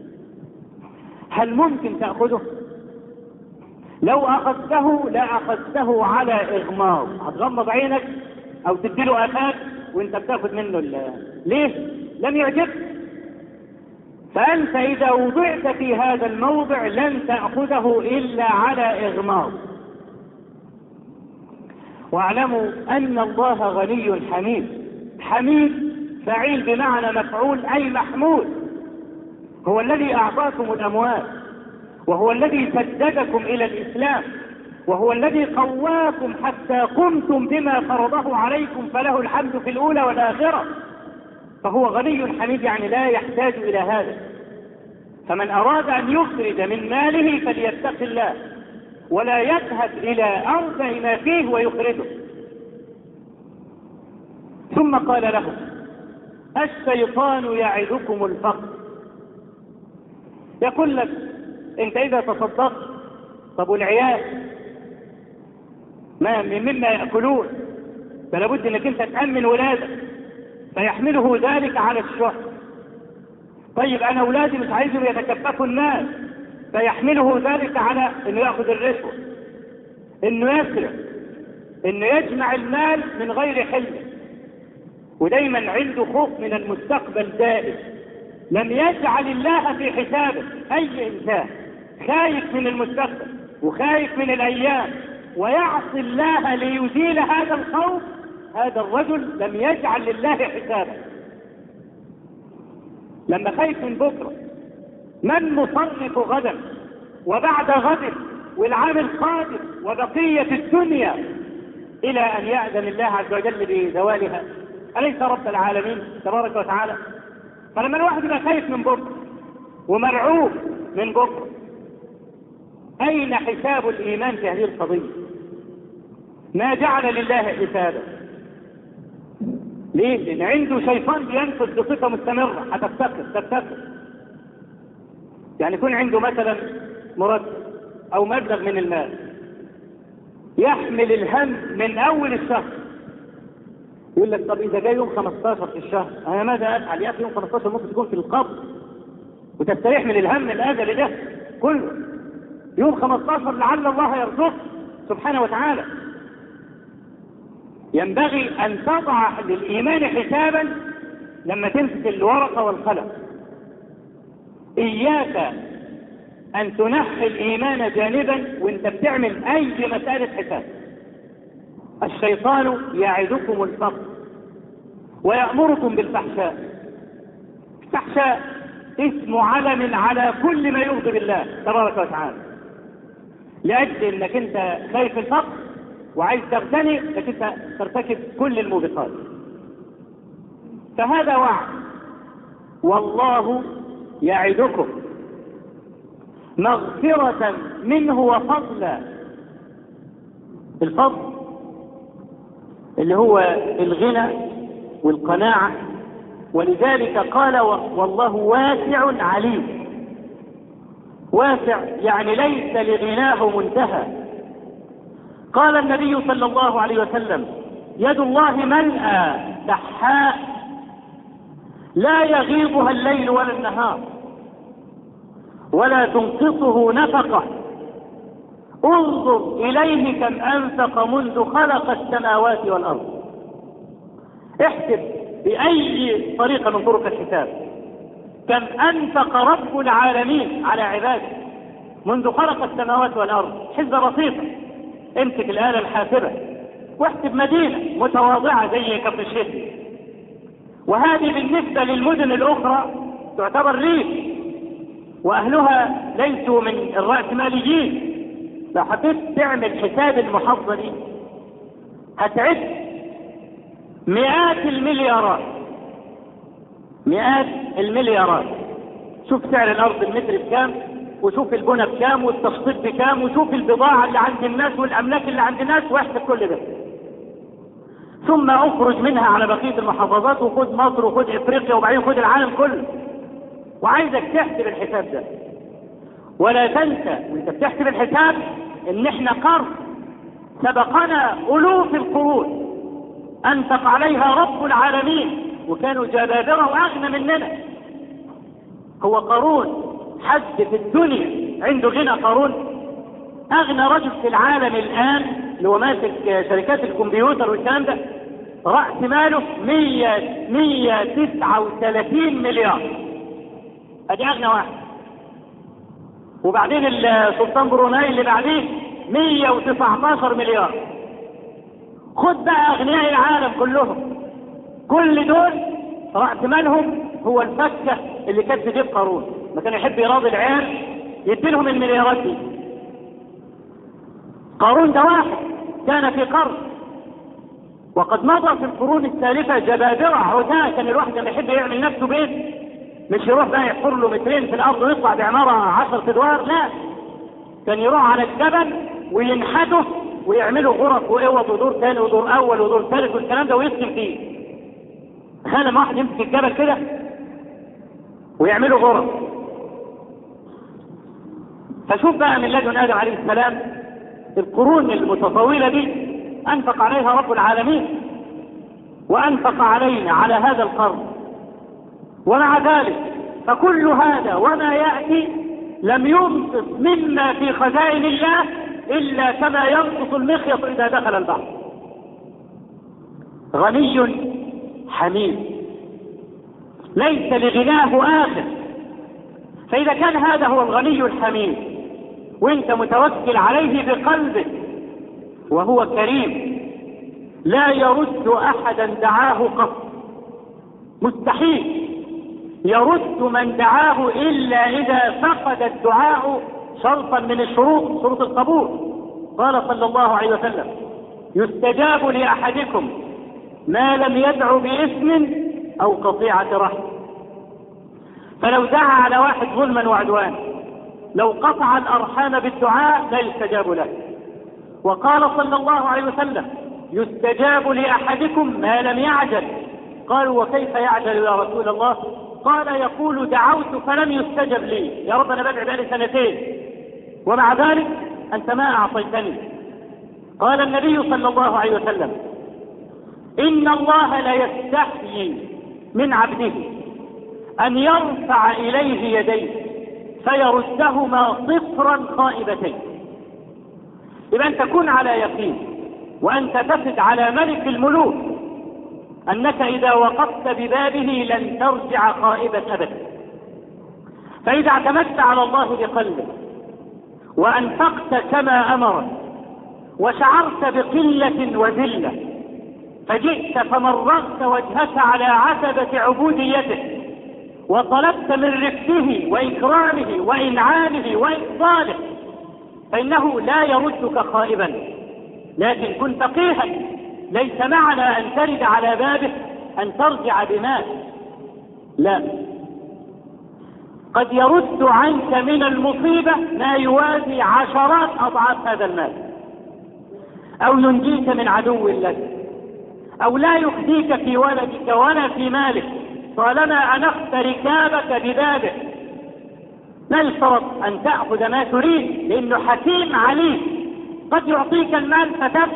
هل ممكن تأخذه؟ لو أخذته لأخذته على إغماض، هتغمض عينك أو تديله أفاك وأنت بتاخذ منه ال... ليه؟ لم يعجبك. فأنت إذا وضعت في هذا الموضع لن تأخذه إلا على إغماض. واعلموا أن الله غني حميد. حميد فعيل بمعنى مفعول، أي محمود. هو الذي أعطاكم الأموال، وهو الذي سددكم إلى الإسلام، وهو الذي قواكم حتى قمتم بما فرضه عليكم، فله الحمد في الأولى والآخرة. فهو غني حميد، يعني لا يحتاج إلى هذا. فمن أراد أن يخرج من ماله فليتق الله، ولا يذهب إلى أربع ما فيه ويخرجه. ثم قال لهم: الشيطان يعدكم الفقر. يقول لك: انت إذا تصدقت، طب والعيال ما مما يأكلون، فلا بد انك انت تأمن ولادك، فيحمله ذلك على الشح. طيب انا اولادي مش عايزهم يتكففوا الناس، فيحمله ذلك على انه ياخذ الرشوه، انه يسرق، انه يجمع المال من غير حله، ودايما عنده خوف من المستقبل دائم. لم يجعل الله في حسابه. اي انسان خايف من المستقبل وخايف من الايام ويعصي الله ليزيل هذا الخوف، هذا الرجل لم يجعل لله حسابه. لما خايف من بكره، من مصرف غدا وبعد غد والعام القادم وبقية الدنيا إلى أن يأذن الله عز وجل بزوالها؟ أليس رب العالمين تبارك وتعالى؟ فلما الواحد يبقى خايف من بكره ومرعوب من بكره، أين حساب الإيمان في هذه القضية؟ ما جعل لله حسابا. ليه؟ لأن عنده شيطان بينفذ بصفة مستمرة، هتفتقر تفتقر. يعني يكون عنده مثلا مرتب أو مبلغ من المال، يحمل الهم من أول الشهر. يقول لك: طب إذا جاء يوم خمسة عشر في الشهر أنا ماذا أفعل؟ يا أخي يوم خمسة عشر ممكن تكون في القبر وتستريح من الهم الأزلي ده كله. يوم خمسة عشر لعل الله يرزقك سبحانه وتعالى. ينبغي أن تضع للإيمان حسابا لما تمسك الورقة والقلم. إياك أن تنحي الإيمان جانبا وانت بتعمل أي مسألة حساب. الشيطان يعدكم الفقر ويأمركم بالفحشاء. الفحشاء اسم علم على كل ما يغضب الله تبارك وتعالى، لأجل أنك أنت خايف الفقر وعايز تغتني، انك انت ترتكب كل الموبقات. فهذا وعد. والله يعدكم مغفرة منه وفضلا. الفضل اللي هو الغنى والقناعة، ولذلك قال: والله واسع عليم. واسع يعني ليس لغناه منتهى. قال النبي صلى الله عليه وسلم: يد الله ملأى سحاء لا يغيضها الليل ولا النهار ولا تنقصه نفقة. انظر إليه كم أنفق منذ خلق السماوات والأرض. احسب بأي طريقة من طرق الحساب كم أنفق رب العالمين على عباده منذ خلق السماوات والأرض. حسبة بسيطة، امسك الآلة الحاسبة واحسب مدينة متواضعة زي كفر الشيخ، وهذه بالنسبة للمدن الأخرى تعتبر ريف وأهلها ليسوا من الرأسماليين. لو حبيت تعمل حساب المحافظة دي هتعد مئات المليارات، مئات المليارات. شوف سعر الأرض المتر بكام وشوف البنى بكام والتشطيب بكام وشوف البضاعة اللي عند الناس والأملاك اللي عند الناس واحسب كل ده، ثم اخرج منها على بقية المحافظات وخد مصر وخد افريقيا وبعدين خد العالم كله، وعايزك تحسب الحساب ده. ولا تنسى وانت بتحسب الحساب ان احنا قرن سبقنا الوف القرون انفق عليها رب العالمين وكانوا جبابرة واغنى مننا. هو قارون حد في الدنيا عنده غنى قارون؟ اغنى رجل في العالم الان اللي هو ماسك شركات الكمبيوتر والكلام ده رأس ماله مية وتسعة وثلاثين مليار، ادي اغنى واحد. وبعدين السلطان بروناي اللي بعديه مية وتسعتاشر مليار. خد بقى اغنياء العالم كلهم، كل دول رأس مالهم هو الفكة اللي كانت تجيب قارون. ما كان يحب يراضي العيال يديلهم المليارات دي. قارون ده واحد كان في قرن، وقد مضى في القرون السالفة جبابرة عتاة. كان الواحد لما يحب يعمل نفسه بيت مش يروح بقى يحفر له مترين في الارض ويطلع بعمارة عشر ادوار، لا، كان يروح على الجبل وينحته ويعملوا غرف واوض ودور ثاني ودور اول ودور ثالث والكلام ده ويسكن فيه. تخيل لما واحد يمسك الجبل كده ويعملوا غرف. فشوف بقى من لدن ادم عليه السلام القرون المتطاولة دي انفق عليها رب العالمين وانفق علينا على هذا القرن. ومع ذلك فكل هذا وما يأتي لم ينقص مما في خزائن الله إلا كما ينقص المخيط إذا دخل البحر. غني حميد ليس لغناه آخر. فإذا كان هذا هو الغني الحميد وانت متوكل عليه بقلبك وهو كريم لا يرد أحدا دعاه قط، مستحيل يرد من دعاه إلا إذا فقد الدعاء شرطا من الشروط، شروط القبول. قال صلى الله عليه وسلم يستجاب لأحدكم ما لم يدع بإثم أو قطيعة رحم. فلو دعا على واحد ظلما وعدوان لو قطع الأرحام بالدعاء لا يستجاب له. وقال صلى الله عليه وسلم يستجاب لأحدكم ما لم يعجل. قالوا وكيف يعجل يا رسول الله؟ قال يقول دعوت فلم يستجب لي، يا رب انا بدعي بقالي سنتين ومع ذلك انت ما اعطيتني. قال النبي صلى الله عليه وسلم ان الله لا يستحيي من عبده ان يرفع اليه يديه فيردهما صفرا خائبتين. يبقى ان تكون على يقين وان تثبت على ملك الملوك أنك إذا وقفت ببابه لن ترجع خائبا أبدا. فإذا اعتمدت على الله بقلبك وأنفقت كما أمرك وشعرت بقلة وذلة فجئت فمرغت وجهك على عتبة عبوديته وطلبت من رفته وإكرامه وإنعامه وإفضاله فإنه لا يردك خائبا. لكن كن فقيها، ليس معنى أن ترد على بابه أن ترجع بمال، لا، قد يرد عنك من المصيبة ما يوازي عشرات أضعاف هذا المال، أو ينجيك من عدو لك، أو لا يخزيك في ولدك ولا في مالك طالما أنخت ركابك ببابه. لا يشترط أن تأخذ ما تريد لأنه حكيم عليم، قد يعطيك المال فتفسد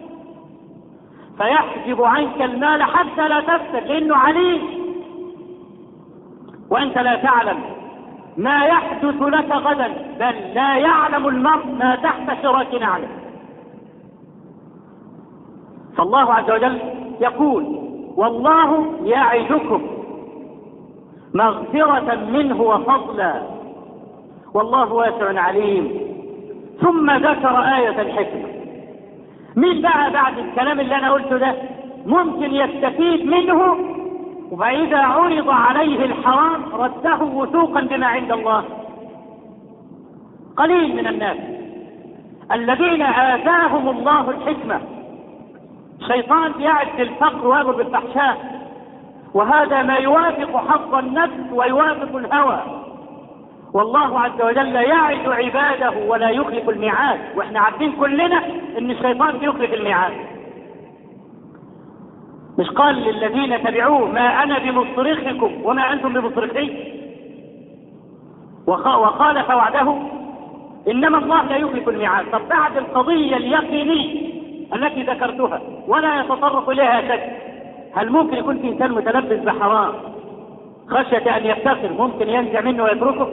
فيحجب عنك المال حتى لا تفسد لأنه عليم، وأنت لا تعلم ما يحدث لك غدا، بل لا يعلم المرء ما تحت شراك نعله. فالله عز وجل يقول والله يعدكم مغفرة منه وفضلا والله واسع عليم. ثم ذكر آية الحكمة. مين بقى بعد الكلام اللي أنا قلته ده ممكن يستفيد منه وإذا عرض عليه الحرام رده وثوقا بما عند الله؟ قليل من الناس الذين آتاهم الله الحكمة. الشيطان يعد الفقر ويأمر بالفحشاء، وهذا ما يوافق حظ النفس ويوافق الهوى، والله عز وجل يعد عباده ولا يخلف الميعاد، واحنا عارفين كلنا ان الشيطان بيخلف الميعاد. مش قال للذين تبعوه ما انا بمصرخكم وما انتم بمصرخي، وخالف وعده، انما الله لا يخلف الميعاد. طب بعد القضية اليقينية التي ذكرتها ولا يتطرق اليها شك، هل ممكن يكون في انسان متلبس بحرام خشية ان يفتخر ممكن ينزع منه ويتركه؟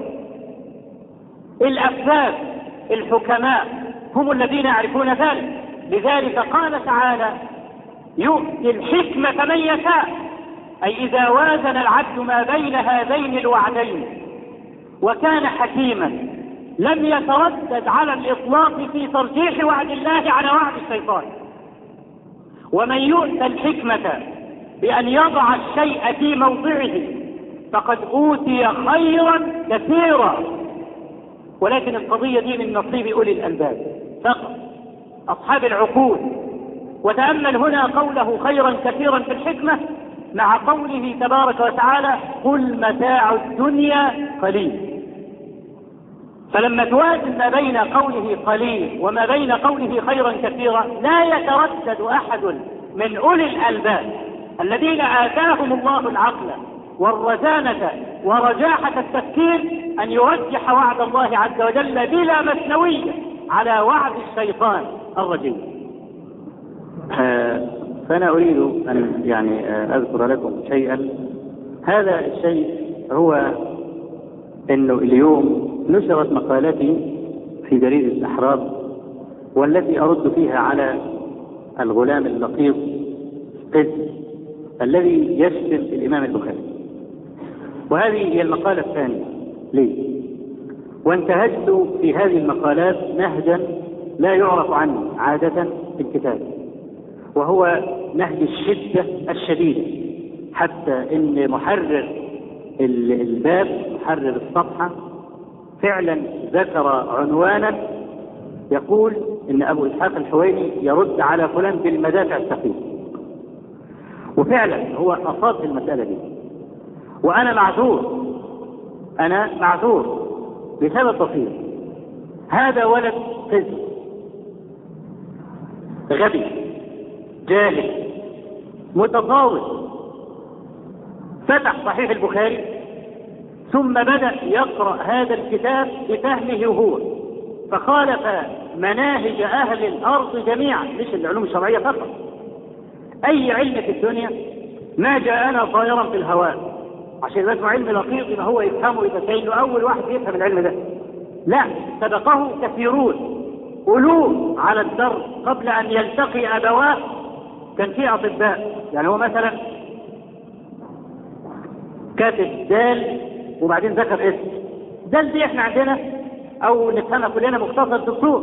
الأفذاذ الحكماء هم الذين يعرفون ذلك. لذلك قال تعالى يؤتي الحكمة من يشاء، أي إذا وازن العبد ما بين هذين الوعدين وكان حكيما لم يتردد على الإطلاق في ترجيح وعد الله على وعد الشيطان. ومن يؤتى الحكمة بأن يضع الشيء في موضعه فقد أوتي خيرا كثيرا. ولكن القضية دي من نصيب أولي الألباب فقط، أصحاب العقول. وتأمل هنا قوله خيرا كثيرا في الحكمة مع قوله تبارك وتعالى قل متاع الدنيا قليل. فلما توازن ما بين قوله قليل وما بين قوله خيرا كثيرا لا يتردد أحد من أولي الألباب الذين آتاهم الله العقل والرزانة ورجاحة التفكير أن يرجح وعد الله عز وجل بلا مثنوية على وعد الشيطان الرجيم. آه فأنا أريد أن يعني آه أذكر لكم شيئا. هذا الشيء هو أنه اليوم نشرت مقالتي في جريدة الأحرار والتي أرد فيها على الغلام اللقيط قس الذي يشتم الإمام البخاري، وهذه هي المقالة الثانية لي. وانتهجت في هذه المقالات نهجا لا يعرف عنه عادة في الكتاب، وهو نهج الشدة الشديدة، حتى ان محرر الباب محرر الصفحة فعلا ذكر عنوانا يقول ان ابو اسحاق الحويني يرد على فلان بالمدافع الثقيلة، وفعلا هو اصاب في المسألة دي. وانا معذور، انا معذور بسبب بسيط. هذا ولد قس غبي جاهل متطاول، فتح صحيح البخاري ثم بدأ يقرأ هذا الكتاب بفهمه هو، فخالف مناهج أهل الأرض جميعا، مش العلوم الشرعية فقط. أي علم في الدنيا ما جاءنا طائرا في الهواء عشان يبقى علم لقيط يبقى هو يفهمه، يبقى كأنه أول واحد يفهم العلم ده. لا، سبقه كثيرون ألوف على الدرب قبل أن يلتقي أبواه. كان في أطباء، يعني هو مثلا كاتب دال وبعدين ذكر اسم دال، دي احنا عندنا او نفهمها كلنا مختصر دكتور.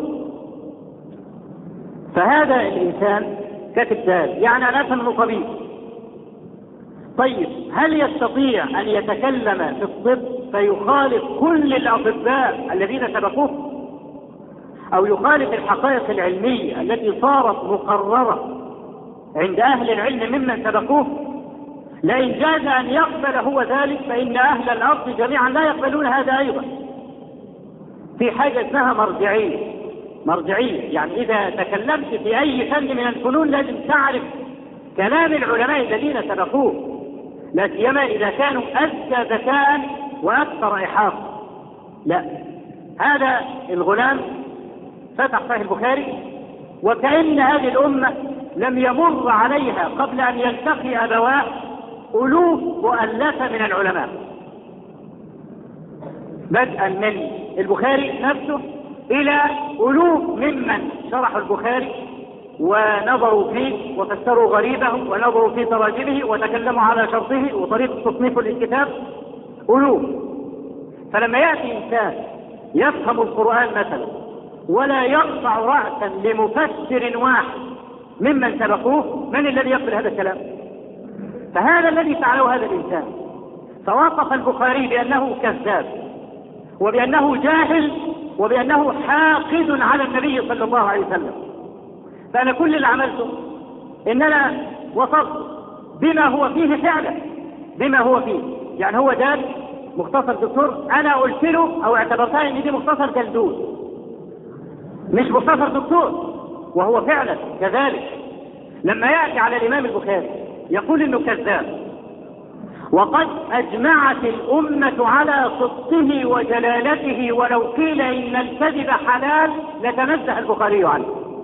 فهذا الانسان كاتب دال يعني انا افهم انه طبيب. طيب هل يستطيع ان يتكلم في الطب فيخالف كل الاطباء الذين سبقوه، او يخالف الحقائق العلمية التي صارت مقررة عند اهل العلم ممن سبقوه؟ لئن جاز أن يقبل هو ذلك فإن أهل الأرض جميعا لا يقبلون هذا أيضا. في حاجة اسمها مرجعية. مرجعية يعني إذا تكلمت في أي فن من الفنون لازم تعرف كلام العلماء الذين سبقوه، لا سيما إذا كانوا أذكى ذكاء وأكثر إحاطة. لا، هذا الغلام فتح صحيح البخاري وكأن هذه الأمة لم يمر عليها قبل أن يلتقي أبواه ألوف مؤلفة من العلماء، بدءا من البخاري نفسه إلى ألوف ممن شرحوا البخاري ونظروا فيه وفسروا غريبه ونظروا في تراجمه وتكلموا على شرطه وطريقة تصنيفه للكتاب، ألوف. فلما يأتي إنسان يفهم القرآن مثلا ولا يقطع رأسا لمفسر واحد ممن سبقوه، من الذي يقبل هذا الكلام؟ فهذا الذي فعله هذا الإنسان، فوصف البخاري بأنه كذاب وبأنه جاهل وبأنه حاقد على النبي صلى الله عليه وسلم. فأنا كل اللي عملته إن أنا وصفت بما هو فيه فعلا، بما هو فيه. يعني هو دال مختصر دكتور، أنا قلت له أو اعتبرتها إن دي مختصر جلدود مش مختصر دكتور، وهو فعلا كذلك. لما يأتي على الإمام البخاري يقول إنه كذاب، وقد أجمعت الأمة على صدقه وجلالته، ولو قيل إن الكذب حلال لتنزه البخاري عنه.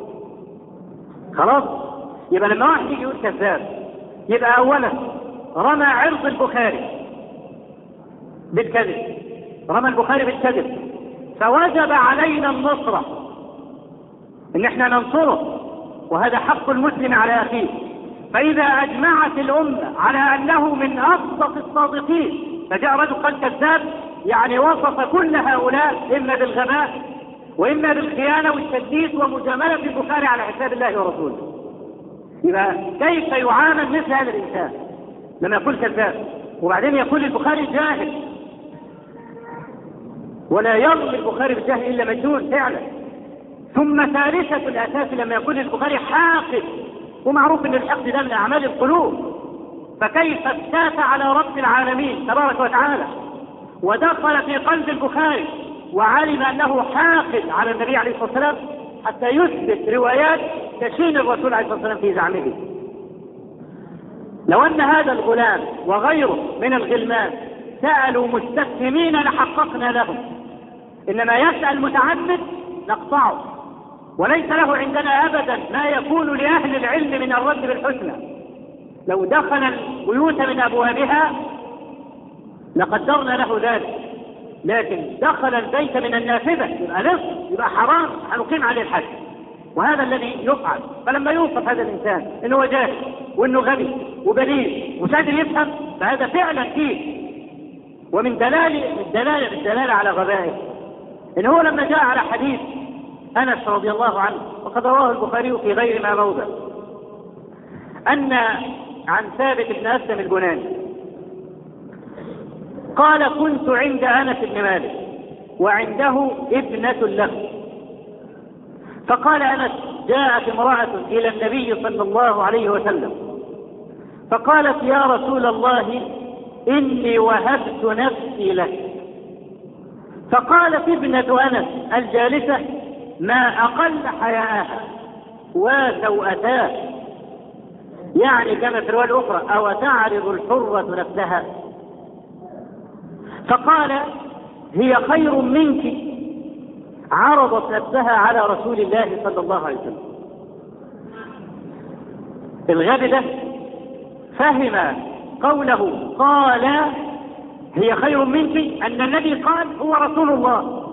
خلاص، يبقى لما واحد يجي يقول كذاب يبقى أولا رمى عرض البخاري بالكذب، رمى البخاري بالكذب، فوجب علينا النصرة، إن احنا ننصره، وهذا حق المسلم على أخيه. فإذا أجمعت الأمة على أنه من أصدق الصادقين، فجاء رجل قال كذاب، يعني وصف كل هؤلاء إما بالغباء وإما بالخيانة والتدليس ومجاملة البخاري على حساب الله ورسوله. يبقى كيف يعامل مثل هذا الإنسان لما يقول كذاب، وبعدين يقول البخاري جاهل؟ ولا يظلم البخاري بالجهل إلا مجنون فعلا. ثم ثالثة الأساس لما يقول البخاري حاقد، ومعروف أن الحقد ده من أعمال القلوب، فكيف افتات على رب العالمين تبارك وتعالى ودخل في قلب البخاري وعلم أنه حاقد على النبي عليه الصلاة والسلام حتى يثبت روايات تشين الرسول عليه الصلاة والسلام في زعمه. لو أن هذا الغلام وغيره من الغلمان سألوا مستفهمين لحققنا لهم، إنما يسأل متعمد نقطعه، وليس له عندنا أبدا ما يكون لأهل العلم من الرد بالحسنى. لو دخل البيوت من أبوابها لقدرنا له ذلك، لكن دخل البيت من النافذة يبقى لص، يبقى حرام، هنقيم عليه الحد، وهذا الذي يفعل. فلما يوصف هذا الإنسان إنه جاهل وإنه غبي وبليد ومش قادر يفهم، فهذا فعلا فيه. ومن دلالة الدلالة الدلالة على غبائه إن هو لما جاء على حديث أنس رضي الله عنه، وقد رواه البخاري في غير ما موضع، أن عن ثابت بن أسلم البناني قال: كنت عند أنس بن مالك وعنده ابنة له، فقال أنس: جاءت امرأة إلى النبي صلى الله عليه وسلم فقالت: يا رسول الله إني وهبت نفسي لك. فقالت ابنة أنس الجالسة: ما أقل حياءها وسوءتاه، يعني كما في الرواية الأخرى: أو تعرض الحرة نفسها. فقال: هي خير منك، عرضت نفسها على رسول الله صلى الله عليه وسلم. الغبي ده فهم قوله قال هي خير منك أن النبي قال هو رسول الله،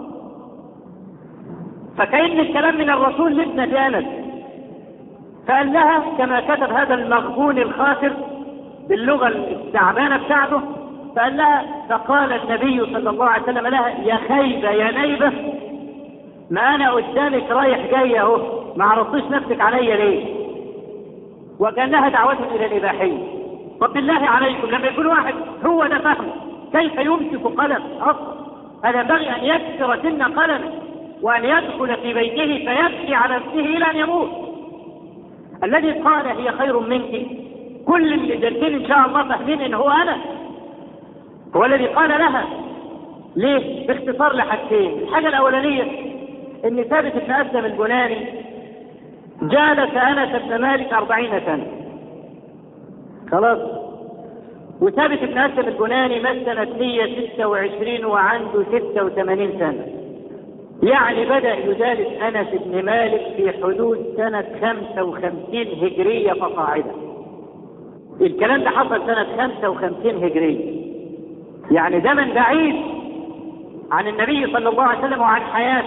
فكأن الكلام من الرسول لابنة أنس، فقال لها كما كتب هذا المغبون الخاسر باللغة التعبانة بتاعته، فقال لها: فقال النبي صلى الله عليه وسلم لها: يا خيبة يا نيبة، ما أنا قدامك رايح جاي أهو، ما عرضتش نفسك عليا ليه؟ وكأنها دعوة إلى الإباحية. طب بالله عليكم لما يكون واحد هو ده فهمه كيف يمسك قلم أصلا؟ هذا ينبغي أن يكسر سن قلمه وأن يدخل في بيته فيبكي على نفسه إلى أن يموت. الذي قال هي خير منك، كل اللي جالسين إن شاء الله فاهمين إن هو أنا، هو الذي قال لها. ليه؟ باختصار لحاجتين. الحاجة الأولانية إن ثابت بن أسلم البناني جالس أنس بن مالك أربعين سنة، خلاص، وثابت بن أسلم البناني مات سنة مئة وستة وعشرين وعنده ستة وثمانين سنة، يعني بدأ يجالس أنس بن مالك في حدود سنة خمسة وخمسين هجرية فصاعدا. الكلام ده حصل سنة خمسة وخمسين هجرية، يعني زمن بعيد عن النبي صلى الله عليه وسلم وعن حياته.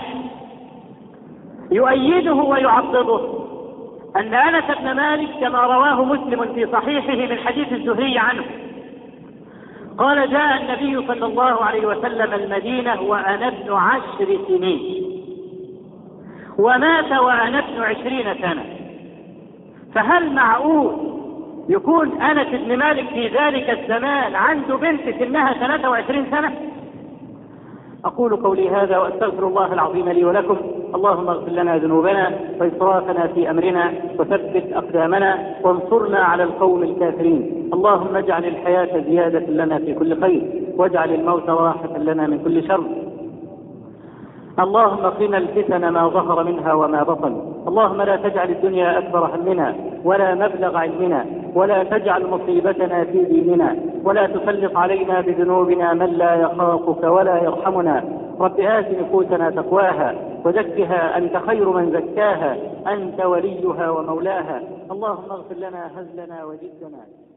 يؤيده ويعضده أن أنس بن مالك كما رواه مسلم في صحيحه من حديث الزهري عنه قال: جاء النبي صلى الله عليه وسلم المدينة وأنا ابن عشر سنين، ومات وأنا ابن عشرين سنة، فهل معقول يكون أنس بن مالك في ذلك الزمان عنده بنت سنها ثلاثة وعشرين سنة؟ أقول قولي هذا وأستغفر الله العظيم لي ولكم. اللهم اغفر لنا ذنوبنا وإسرافنا في أمرنا وثبت أقدامنا وانصرنا على القوم الكافرين. اللهم اجعل الحياة زيادة لنا في كل خير واجعل الموت راحة لنا من كل شر. اللهم قنا الفتن ما ظهر منها وما بطن. اللهم لا تجعل الدنيا أكبر همنا ولا مبلغ علمنا، ولا تجعل مصيبتنا في ديننا، ولا تسلط علينا بذنوبنا من لا يخافك ولا يرحمنا. رب آت نفوسنا تقواها وزكها أنت خير من زكاها، أنت وليها ومولاها. اللهم اغفر لنا هزلنا وجدنا.